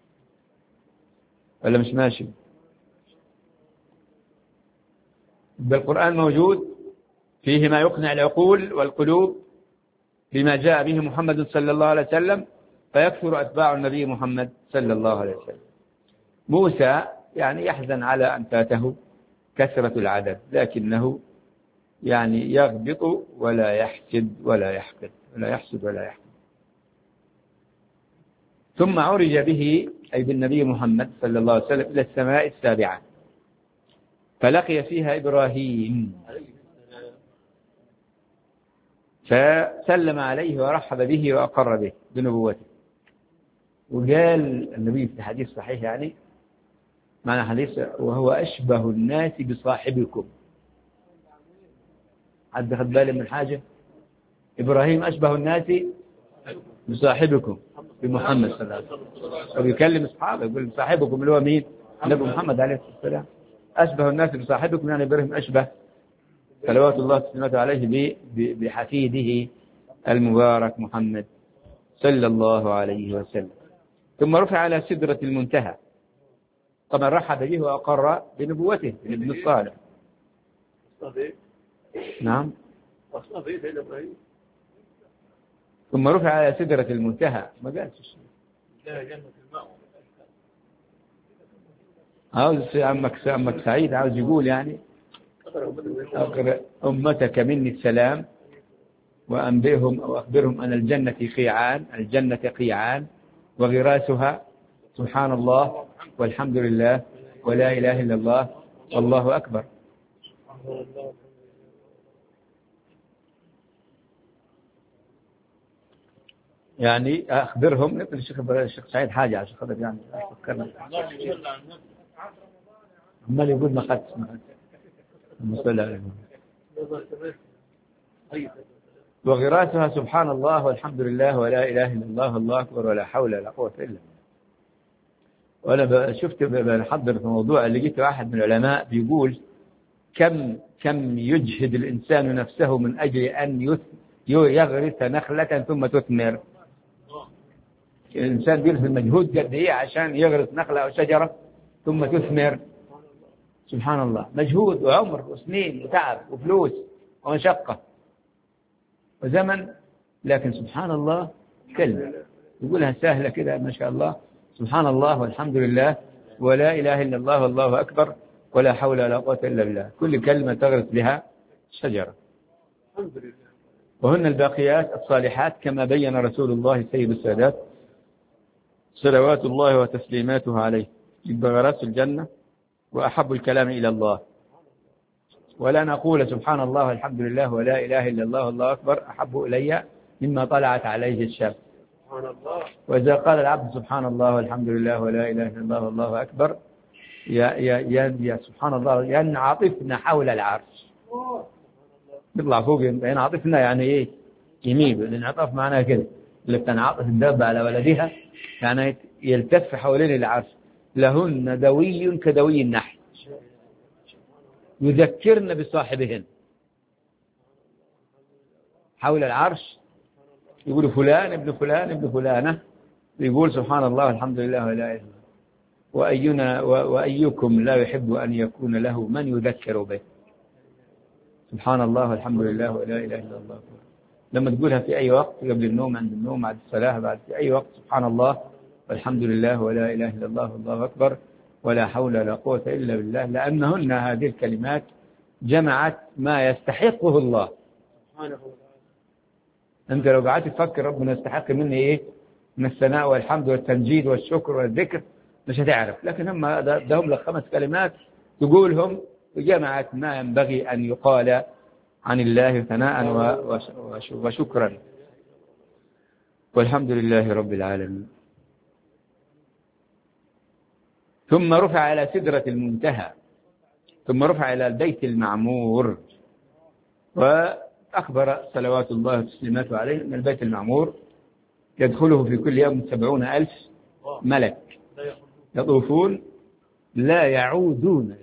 ولا مش ماشي؟ بالقرآن موجود فيه ما يقنع العقول والقلوب بما جاء به محمد صلى الله عليه وسلم، فيكثر أتباع النبي محمد صلى الله عليه وسلم. موسى يعني يحزن على أن فاته كثرة العدد، لكنه يعني يغبط ولا يحسد ولا يحقد ثم عرج به أي بالنبي محمد صلى الله عليه وسلم إلى السماء السابعة، فلقي فيها إبراهيم فسلم عليه ورحب به وأقر به بنبوته. وقال النبي في حديث صحيح، يعني معنى حديث، وهو أشبه الناس بصاحبكم. حد خد باله من حاجة؟ إبراهيم أشبه الناس بصاحبكم بمحمد صلى الله عليه وسلم، وبيكلم أصحابه يقول صاحبكم اللي هو مين؟ النبي محمد عليه الصلاة والسلام. أشبه الناس بصاحبكم يعني إبراهيم أشبه صلوات الله وسلامته عليه بحفيده المبارك محمد صلى الله عليه وسلم. ثم رفع على سدرة المنتهى، طبعا رحب به وأقر بنبوته ابن الصالح. نعم. ثم رفع على سدرة المنتهى، ما قالش عاوز عمك سعيد عاوز يقول يعني أقرأ أمتك مني السلام وأنبئهم أو أخبرهم أن الجنة قيعان وغراسها سبحان الله والحمد لله ولا إله إلا الله والله أكبر. يعني أخبرهم نقول الشيخ سعيد حاجة عشان خاطر يعني فكرنا عمال يقول ما خدت وغراسها سبحان الله والحمد لله ولا إله إلا الله والله أكبر ولا حول ولا قوة إلا بالله. وأنا شفت بنحضر في موضوع اللي جيت واحد من العلماء بيقول كم يجهد الإنسان نفسه من أجل أن يغرس نخلة ثم تثمر. الإنسان بيبذل مجهود قد إيه عشان يغرس نخلة أو شجرة ثم تثمر. سبحان الله، مجهود وعمر وسنين وتعب وفلوس ومشقة وزمن، لكن سبحان الله كلمة يقولها سهلة كده ما شاء الله، سبحان الله والحمد لله ولا إله إلا الله والله أكبر ولا حول ولا قوة إلا بالله. كل كلمة تغرس بها شجرة. وهن الباقيات الصالحات كما بين رسول الله سيد السادات صلوات الله وتسليماته عليه. يبقى غرس الجنة وأحب الكلام إلى الله، ولا نقول سبحان الله والحمد لله ولا إله إلا الله والله أكبر أحب إلي مما طلعت عليه الشمس. وإذا قال العبد سبحان الله والحمد لله ولا إله إلا الله والله أكبر يا سبحان الله ينعطفنا حول العرش، يطلع فوق ينعطفنا يعني إيه؟ يميل. الانعطاف معناه كده اللي بتنعطف الدابة على ولدها يعني يلتف حوالين العرش. لهن دوي كدوي النحل يذكرن بصاحبهن حول العرش. يقول فلان ابن فلان ابن فلانة، يقول سبحان الله والحمد لله ولا إله إلا الله. وأيكم لا يحب أن يكون له من يذكر به. سبحان الله والحمد لله ولا إله إلا الله. لما تقولها في أي وقت، قبل النوم، عند النوم، بعد الصلاة، بعد في أي وقت، سبحان الله والحمد لله ولا إله إلا الله والله أكبر ولا حول ولا قوة إلا بالله، لأنهن هذه الكلمات جمعت ما يستحقه الله. أنت لو قعدت تفكر ربنا يستحق مني إيه من الثناء والحمد والتمجيد والشكر والذكر مش هتعرف، لكن هم دهم لك 5 كلمات تقولهم وجمعت ما ينبغي أن يقال عن الله ثناء وشكرا. والحمد لله رب العالمين. ثم رفع إلى سدرة المنتهى، ثم رفع إلى البيت المعمور. وأخبر صلوات الله وتسليماته عليه أن البيت المعمور يدخله في كل يوم 70,000 ملك يطوفون لا يعودون.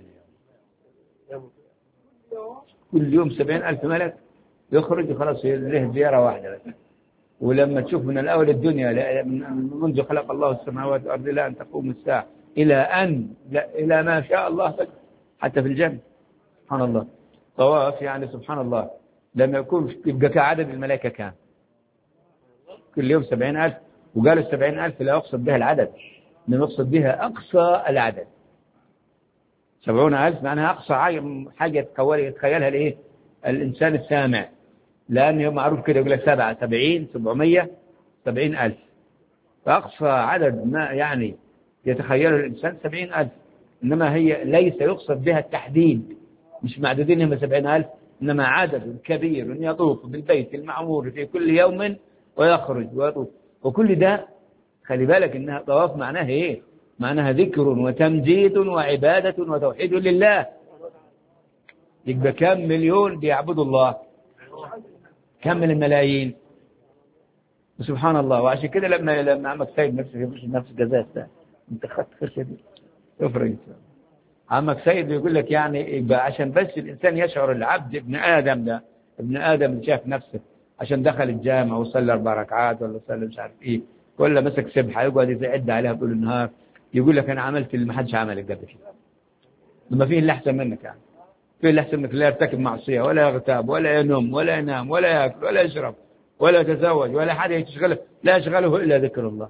كل يوم 70,000 ملك يخرج خلاص له زيارة واحدة بس. ولما تشوف من الأول الدنيا منذ خلق الله السماوات والأرض إلى أن تقوم الساعة إلى ما شاء الله حتى في الجنة. سبحان الله. طواف يعني سبحان الله لما يكون يبقى كعدد الملائكة كان كل يوم 70,000. وقالوا 70,000 لا يقصد بها العدد، إنما يقصد بها أقصى العدد. 70,000 معناها أقصى حاجة يتخيلها لإيه الإنسان السامع، لأنه معروف كده يقول لك 7 70 700 70,000، فأقصى عدد ما يعني يتخيله الإنسان 70,000. إنما هي ليس يقصد بها التحديد، مش معدودين هم 70,000، إنما عدد كبير يطوف بالبيت المعمور في كل يوم ويخرج ويطوف. وكل ده خلي بالك إنها طواف معناها إيه؟ معناها ذكر وتمجيد وعبادة وتوحيد لله. يبقى كم مليون بيعبدوا الله، كم من الملايين. سبحان الله. وعشان كده لما عمك سيد نفس جزاء انت خدت خشة دي افرج. عمك سيد يقول لك يعني يبقى عشان بس الإنسان يشعر العبد ابن آدم اللي شاف نفسه عشان دخل الجامع وصلى 4 ركعات ولا صلى مش عارف ايه ولا مسك سبحة يقعد يعد عليها طول النهار، يقول لك أنا عملت اللي ما حدش عمله قبل كده. لما فيه اللي أحسن منك يعني، فيه اللي أحسن منك لا يرتكب معصية ولا يغتاب ولا ينام ولا ينام ولا يأكل ولا يشرب ولا يتزوج ولا حد يشغله، لا يشغله إلا ذكر الله.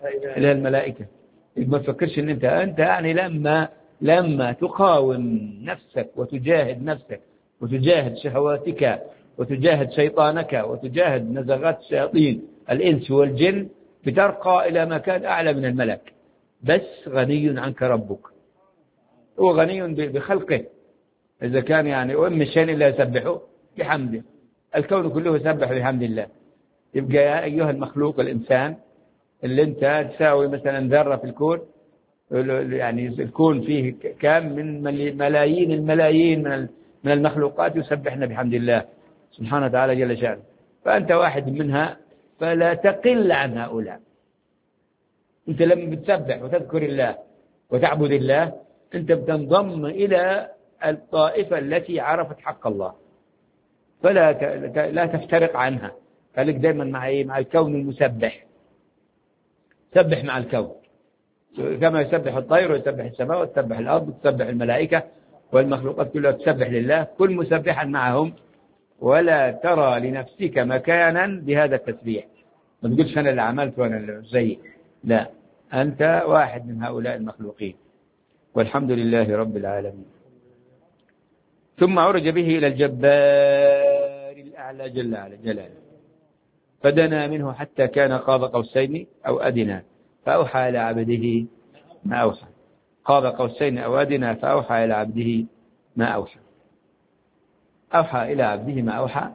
اللي هي الملائكة. ما تفكرش ان انت يعني لما تقاوم نفسك وتجاهد نفسك وتجاهد شهواتك وتجاهد شيطانك وتجاهد نزغات الشياطين الإنس والجن بترقى إلى مكان أعلى من الملك. بس غني عنك ربك، هو غني بخلقه. إذا كان يعني وإن شيء إلا يسبحه بحمده، الكون كله يسبح بحمد الله. يبقى يا أيها المخلوق الإنسان اللي أنت تساوي مثلا ذرة في الكون، يعني الكون فيه كم من ملايين الملايين من المخلوقات يسبحنا بحمد الله سبحانه وتعالى جل شأنه، فأنت واحد منها، فلا تقل عن هؤلاء. أنت لما بتسبح وتذكر الله وتعبد الله، أنت بتنضم إلى الطائفة التي عرفت حق الله، فلا لا تفترق عنها. خليك دائما مع الكون المسبح، سبح مع الكون كما يسبح الطير ويسبح السماء وتسبح الأرض وتسبح الملائكة والمخلوقات كلها تسبح لله، كن مسبحا معهم ولا ترى لنفسك مكانا بهذا التسبيح. ما تقولش أنا اللي عملت وأنا اللي زي، لا، أنت واحد من هؤلاء المخلوقين، والحمد لله رب العالمين. ثم عرج به إلى الجبار الأعلى جل على جلاله، فدنا منه حتى كان قاب قوسين أو أدنى فأوحى إلى عبده ما أوحى. قاب قوسين أو أدنى فأوحى إلى عبده ما أوحى. أوحى إلى عبده ما أوحى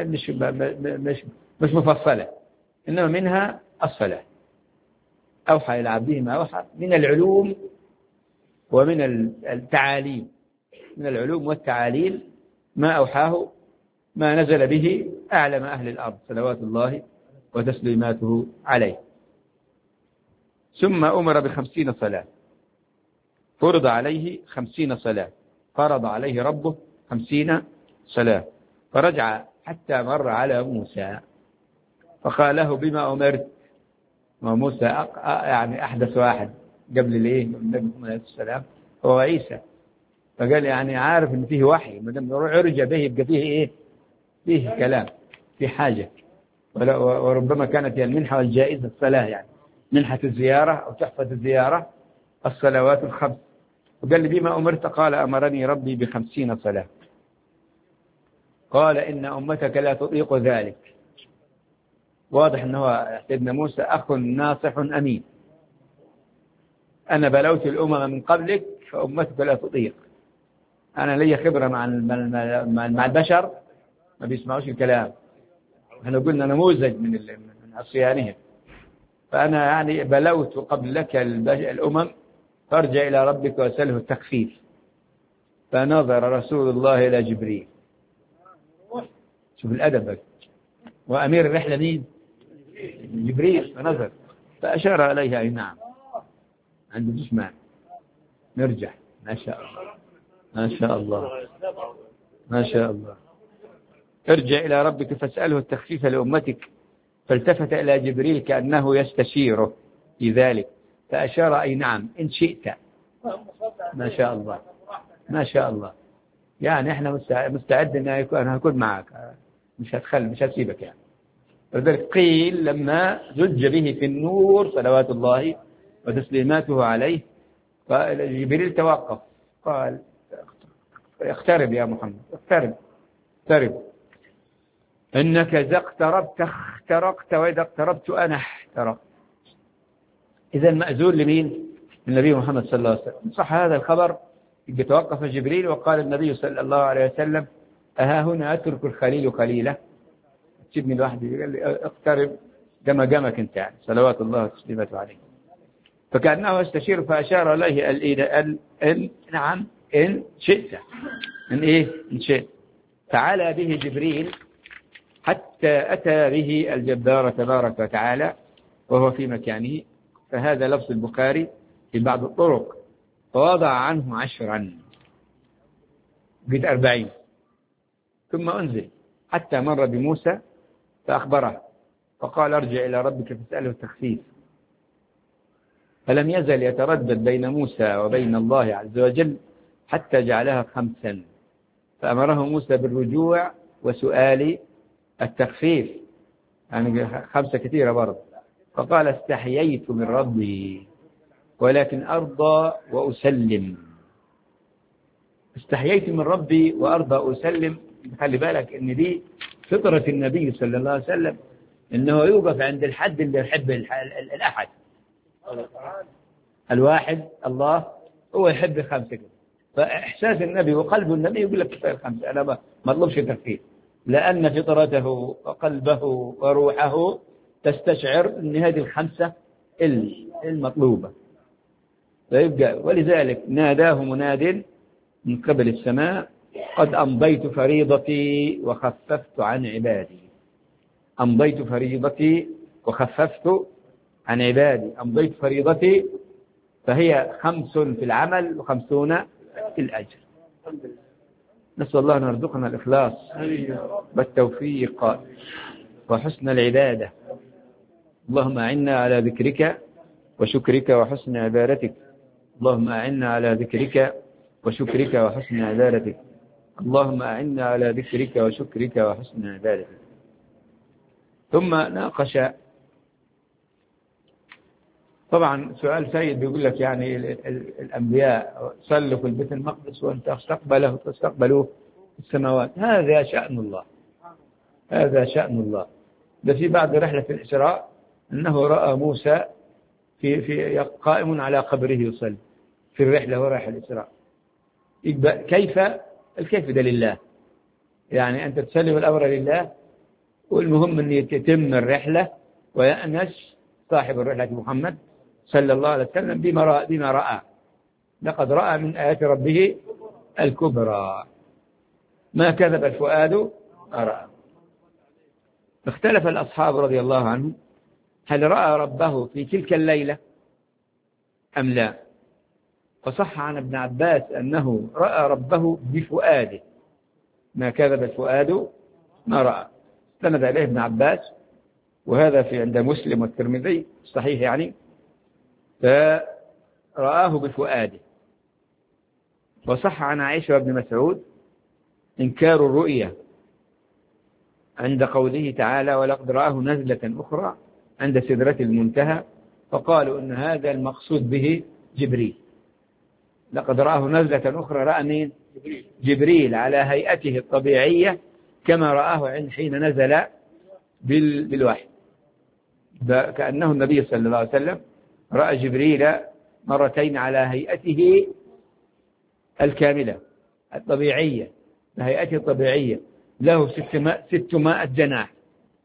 مش مفصلة، إنما منها الصلاة. أوحى إلى عبده ما أوحى من العلوم ومن التعاليم، من العلوم والتعاليم ما أوحاه، ما نزل به أعلم أهل الأرض صلوات الله وتسليماته عليه. ثم أمر ب50 صلاة، فرض عليه 50 صلاة، فرض عليه ربه 50 صلاة. فرجع حتى مر على موسى فقال له بما أمرت. وموسى يعني أحدث واحد قبل النبي عليه السلام هو عيسى، فقال يعني عارف إن فيه وحي، ما دام عرج به يبقى فيه فيه كلام، فيه حاجة. وربما كانت هي المنحة والجائزة الصلاة، يعني منحة الزيارة أو تحفة الزيارة الصلوات الخمس. وقال لي بما أمرت، قال أمرني ربي ب50 صلاة. قال إن أمتك لا تطيق ذلك. واضح أنه سيدنا موسى أخ ناصح أمين. أنا بلوت الأمم من قبلك فأمتك لا تطيق. أنا لي خبرة مع البشر ما بيسمعوش الكلام، احنا قلنا نموذج من عصيانهم. فأنا يعني بلوت قبل لك الأمم، فارجع إلى ربك وسله التخفيف. فنظر رسول الله إلى جبريل، شوف الأدب، وأمير الرحلة مين؟ جبريل. فنظر فأشار عليها أي نعم، عنده جسمان، نرجع. ما شاء الله ما شاء الله ما شاء الله. ارجع إلى ربك فاسأله التخفيف لأمتك. فالتفت إلى جبريل كأنه يستشيره في ذلك، فأشار أي نعم إن شئت. ما شاء الله ما شاء الله. يعني احنا مستعد أن أكون معك، مش هسيبك يعني. ولذلك قيل لما زج به في النور صلوات الله وتسليماته عليه، جبريل توقف قال اقترب يا محمد، اقترب، إنك إذا اقتربت اخترقت، وإذا اقتربت أنا احترقت. إذا مأذون لمين؟ النبي محمد صلى الله عليه وسلم. صح هذا الخبر. توقف جبريل وقال النبي صلى الله عليه وسلم أها هنا أترك الخليل خليله، تسيبني لوحدي؟ قال لي اقترب جمك انت يعني صلوات الله وتسليماته عليه. فكأنه استشير فأشار إليه إن نعم إن شئت، إن شئت. تعالى به جبريل حتى أتى به الجبار تبارك وتعالى وهو في مكانه. فهذا لفظ البخاري في بعض الطرق. فوضع عنه 10 قد 40. ثم أنزل حتى مر بموسى فأخبره فقال ارجع إلى ربك فاسأله التخفيف. فلم يزل يتردد بين موسى وبين الله عز وجل حتى جعلها 5. فأمره موسى بالرجوع وسؤال التخفيف، يعني 5 كثيرة برضه. فقال استحييت من ربي ولكن أرضى وأسلم. استحييت من ربي وأرضى وأسلم. خلي بالك إن دي فطرة النبي صلى الله عليه وسلم، إنه يوقف عند الحد اللي يحب الأحد الواحد الله، هو يحب خمسة كده. فإحساس النبي وقلب النبي يقول لك كفاية الخمسة، أنا ما أطلبش تكفير، لأن فطرته وقلبه وروحه تستشعر أن هذه الخمسة المطلوبة. فيبقى ولذلك ناداه مناد من قبل السماء قد أمضيت فريضتي وخففت عن عبادي. أمضيت فريضتي وخففت عن عبادي. أمضيت فريضتي فهي 5 في العمل و50 في الأجر. نسأل الله أن يرزقنا الإخلاص والتوفيق وحسن العبادة. اللهم أعنا على ذكرك وشكرك وحسن عبادتك. اللهم أعنا على ذكرك وشكرك وحسن عبادتك. اللهم أعنا على ذكرك وشكرك وحسن عبادتك. ثم ناقش طبعا سؤال سيد بيقول لك يعني الأنبياء صلوا في البيت المقدس وأنت تستقبلوه في السماوات. هذا شأن الله، هذا شأن الله. ده في بعد رحلة الإسراء أنه رأى موسى في قائم على قبره يصلي في الرحلة وراح الإسراء. الكيف ده لله، يعني أنت تسلم الأمر لله، والمهم أن يتم الرحلة ويأنس صاحب الرحلة محمد صلى الله عليه وسلم بما رأى. لقد رأى من آيات ربه الكبرى ما كذب الفؤاد ما رأى. اختلف الأصحاب رضي الله عنهم هل رأى ربه في تلك الليلة أم لا. وصح عن ابن عباس أنه رأى ربه بفؤاده، ما كذب الفؤاد ما رأى. استند إليه ابن عباس، وهذا في عند مسلم والترمذي صحيح يعني، فرآه بفؤاده. وصح عن عائشة وابن مسعود إنكار الرؤية عند قوله تعالى ولقد رآه نزلة أخرى عند سدرة المنتهى، فقالوا إن هذا المقصود به جبريل. لقد رآه نزلة أخرى، رأى مين؟ جبريل على هيئته الطبيعية كما رآه حين نزل بالوحي. كأنه النبي صلى الله عليه وسلم رأى جبريل مرتين على هيئته الكاملة الطبيعية، هيئته الطبيعية، له 600 جناح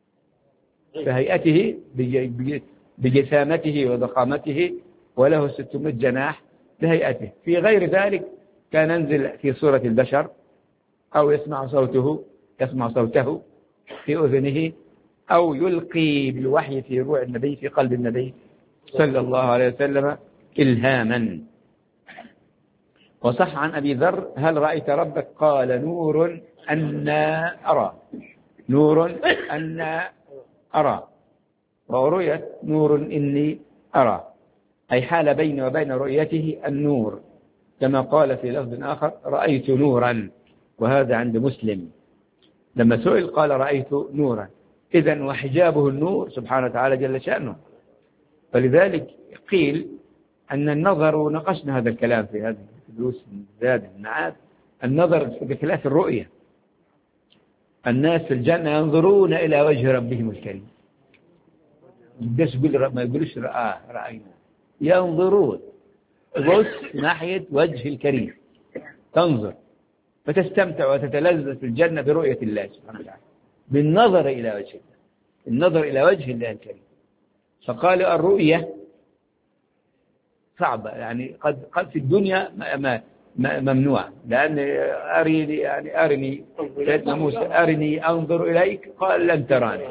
فهيئته بجسامته وضخامته، وله 600 جناح لهيئته. في غير ذلك كان ينزل في صورة البشر أو يسمع صوته في أذنه، أو يلقي بالوحي في روح النبي في قلب النبي صلى الله عليه وسلم إلهاما. وصح عن أبي ذر هل رأيت ربك؟ قال نور أنا أرى، نور أنا أرى. ورؤيت نور إني أرى، أي حال بيني وبين رؤيته النور، كما قال في لفظ آخر رأيت نورا، وهذا عند مسلم لما سئل قال رأيت نورا. إذن وحجابه النور سبحانه وتعالى جل شأنه. فلذلك قيل أن النظر، ونقشنا هذا الكلام في هذه الدروس زاد المعاد، النظر بخلاف الرؤية. الناس في الجنة ينظرون إلى وجه ربهم الكريم، بس ما يقولش رأينا، ينظرون، بص ناحية وجه الكريم، تنظر فتستمتع وتتلذذ في الجنة برؤية الله سبحانه وتعالى، بالنظر إلى وجه الله، النظر إلى وجه الله الكريم. فقال الرؤية صعبة، يعني قد في الدنيا ممنوع، لأن أرني سيدنا موسى أرني أنظر إليك، قال لن تراني،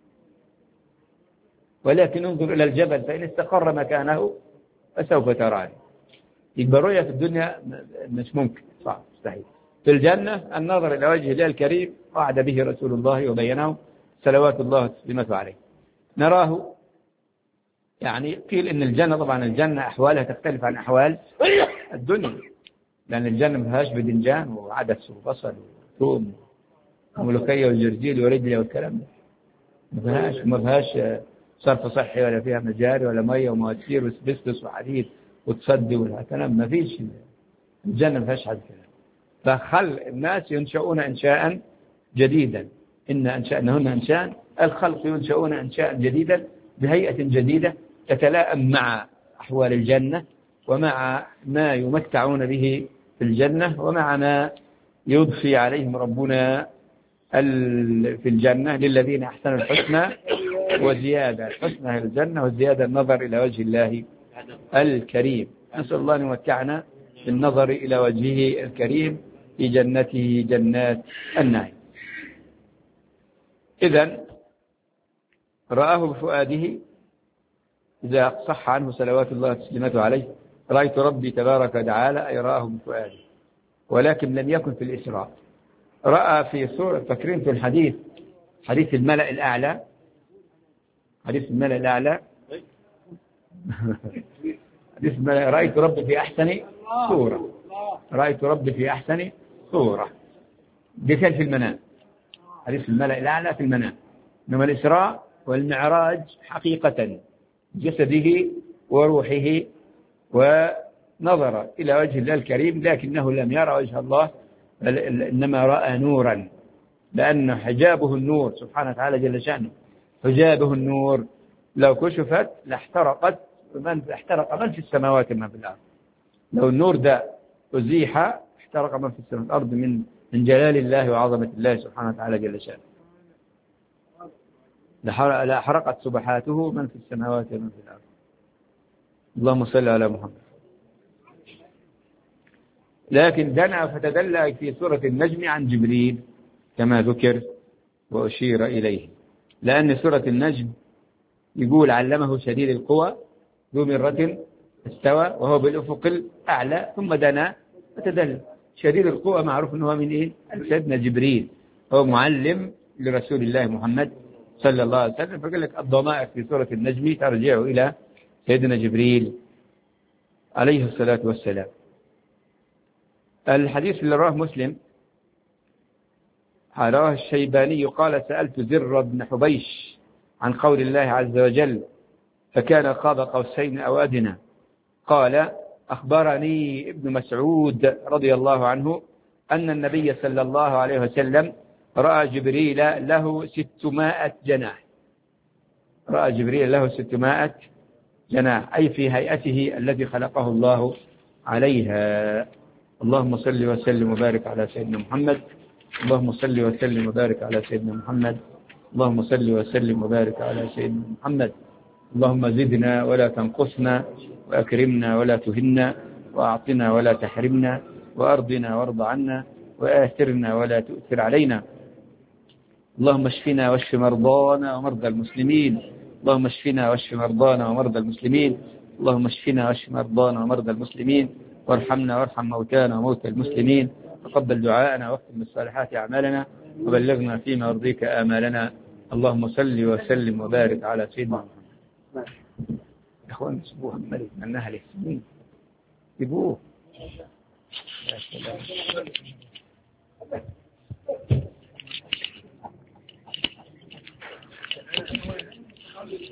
ولكن انظر إلى الجبل فإن استقر مكانه فسوف تراني. يبقى رؤية في الدنيا مش ممكن، صعب، مستحيل. في الجنة النظر إلى وجه الله الكريم وعد به رسول الله وبينه صلوات الله وسلامته عليه. نراه، يعني قيل إن الجنة، طبعا الجنة أحوالها تختلف عن أحوال الدنيا، لأن الجنة ما فيهاش بدنجان وعدس وبصل وثوم وملوخية وجرجيل ورجلة والكلام ده، ما فيهاش صرف صحي ولا فيها مجاري ولا مية ومواسير واسبستوس وحديد وتصدي والكلام، ما فيش. الجنة ما فيهاش حد كده. فخل الناس ينشؤون إنشاء جديدا، إن أنشأنهن إنشاء، الخلق ينشؤون إنشاء جديدا بهيئة جديدة تتلائم مع أحوال الجنة ومع ما يمتعون به في الجنة ومع ما يضفي عليهم ربنا في الجنة للذين أحسنوا الحسنى وزيادة. الحسنى الجنة والزيادة النظر إلى وجه الله الكريم. نسأل الله أن يمتعنا بالنظر إلى وجهه الكريم في جنته جنات النعيم. إذن رآه بفؤاده إذا صح عنه صلوات الله وتسليماته عليه رأيت ربي تبارك وتعالى، أي رآه بفؤاده، ولكن لم يكن في الإسراء. رأى في صورة، فاكرين في الحديث حديث الملأ الأعلى، حديث الملأ الأعلى حديث الملأ، رأيت ربي في أحسن صورة، رأيت ربي في أحسن صورة، دي كان في المنام، حديث الملأ الأعلى في المنام. إنما الإسراء والمعراج حقيقة جسده وروحه، ونظر إلى وجه الله الكريم، لكنه لم يرى وجه الله، بل إنما رأى نورا، لأن حجابه النور سبحانه وتعالى جل شأنه، حجابه النور، لو كشفت لاحترق من في السماوات ومن في الأرض. لو النور ده أزيح احترق من في السماوات والأرض من جلال الله وعظمة الله سبحانه وتعالى جل شأنه، لحرقت سبحاته من في السماوات ومن في الأرض. اللهم صل على محمد. لكن دنا فتدلى في سورة النجم عن جبريل كما ذكر وأشير إليه، لأن سورة النجم يقول علمه شديد القوى ذو مرة استوى وهو بالأفق الأعلى ثم دنا فتدلى. شديد القوى معروف أنه من إيه؟ سيدنا جبريل، هو معلم لرسول الله محمد صلى الله عليه وسلم. فقال لك الضمائر في سورة النجم ترجع إلى سيدنا جبريل عليه الصلاة والسلام. الحديث اللي رواه مسلم رواه الشيباني قال سألت زر بن حبيش عن قول الله عز وجل فكان قاب قوسين أو أدنى، قال أخبرني ابن مسعود رضي الله عنه أن النبي صلى الله عليه وسلم رأى جبريل له 600 جناح، رأى جبريل له 600 جناح، أي في هيئته التي خلقه الله عليها. اللهم صل وسلم وبارك على سيدنا محمد، اللهم صل وسلم وبارك على سيدنا محمد، اللهم صل وسلم وبارك على سيدنا محمد. اللهم زدنا ولا تنقصنا، وأكرمنا ولا تهنا، وأعطنا ولا تحرمنا، وأرضنا وارض عنا، وآثرنا ولا تؤثر علينا. اللهم اشفنا واشف مرضانا ومرضى المسلمين، اللهم اشفنا واشف مرضانا ومرضى المسلمين، اللهم اشفنا واشف مرضانا ومرضى المسلمين، وارحمنا وارحم موتانا وموتى المسلمين، وقبل دعاءنا واختم بالصالحات أعمالنا، وبلغنا فيما يرضيك آمالنا. اللهم صل وسلم وبارك على سيدنا محمد. يا اخوان سبوه ملك من نهل السنين سبوه. يا سلام.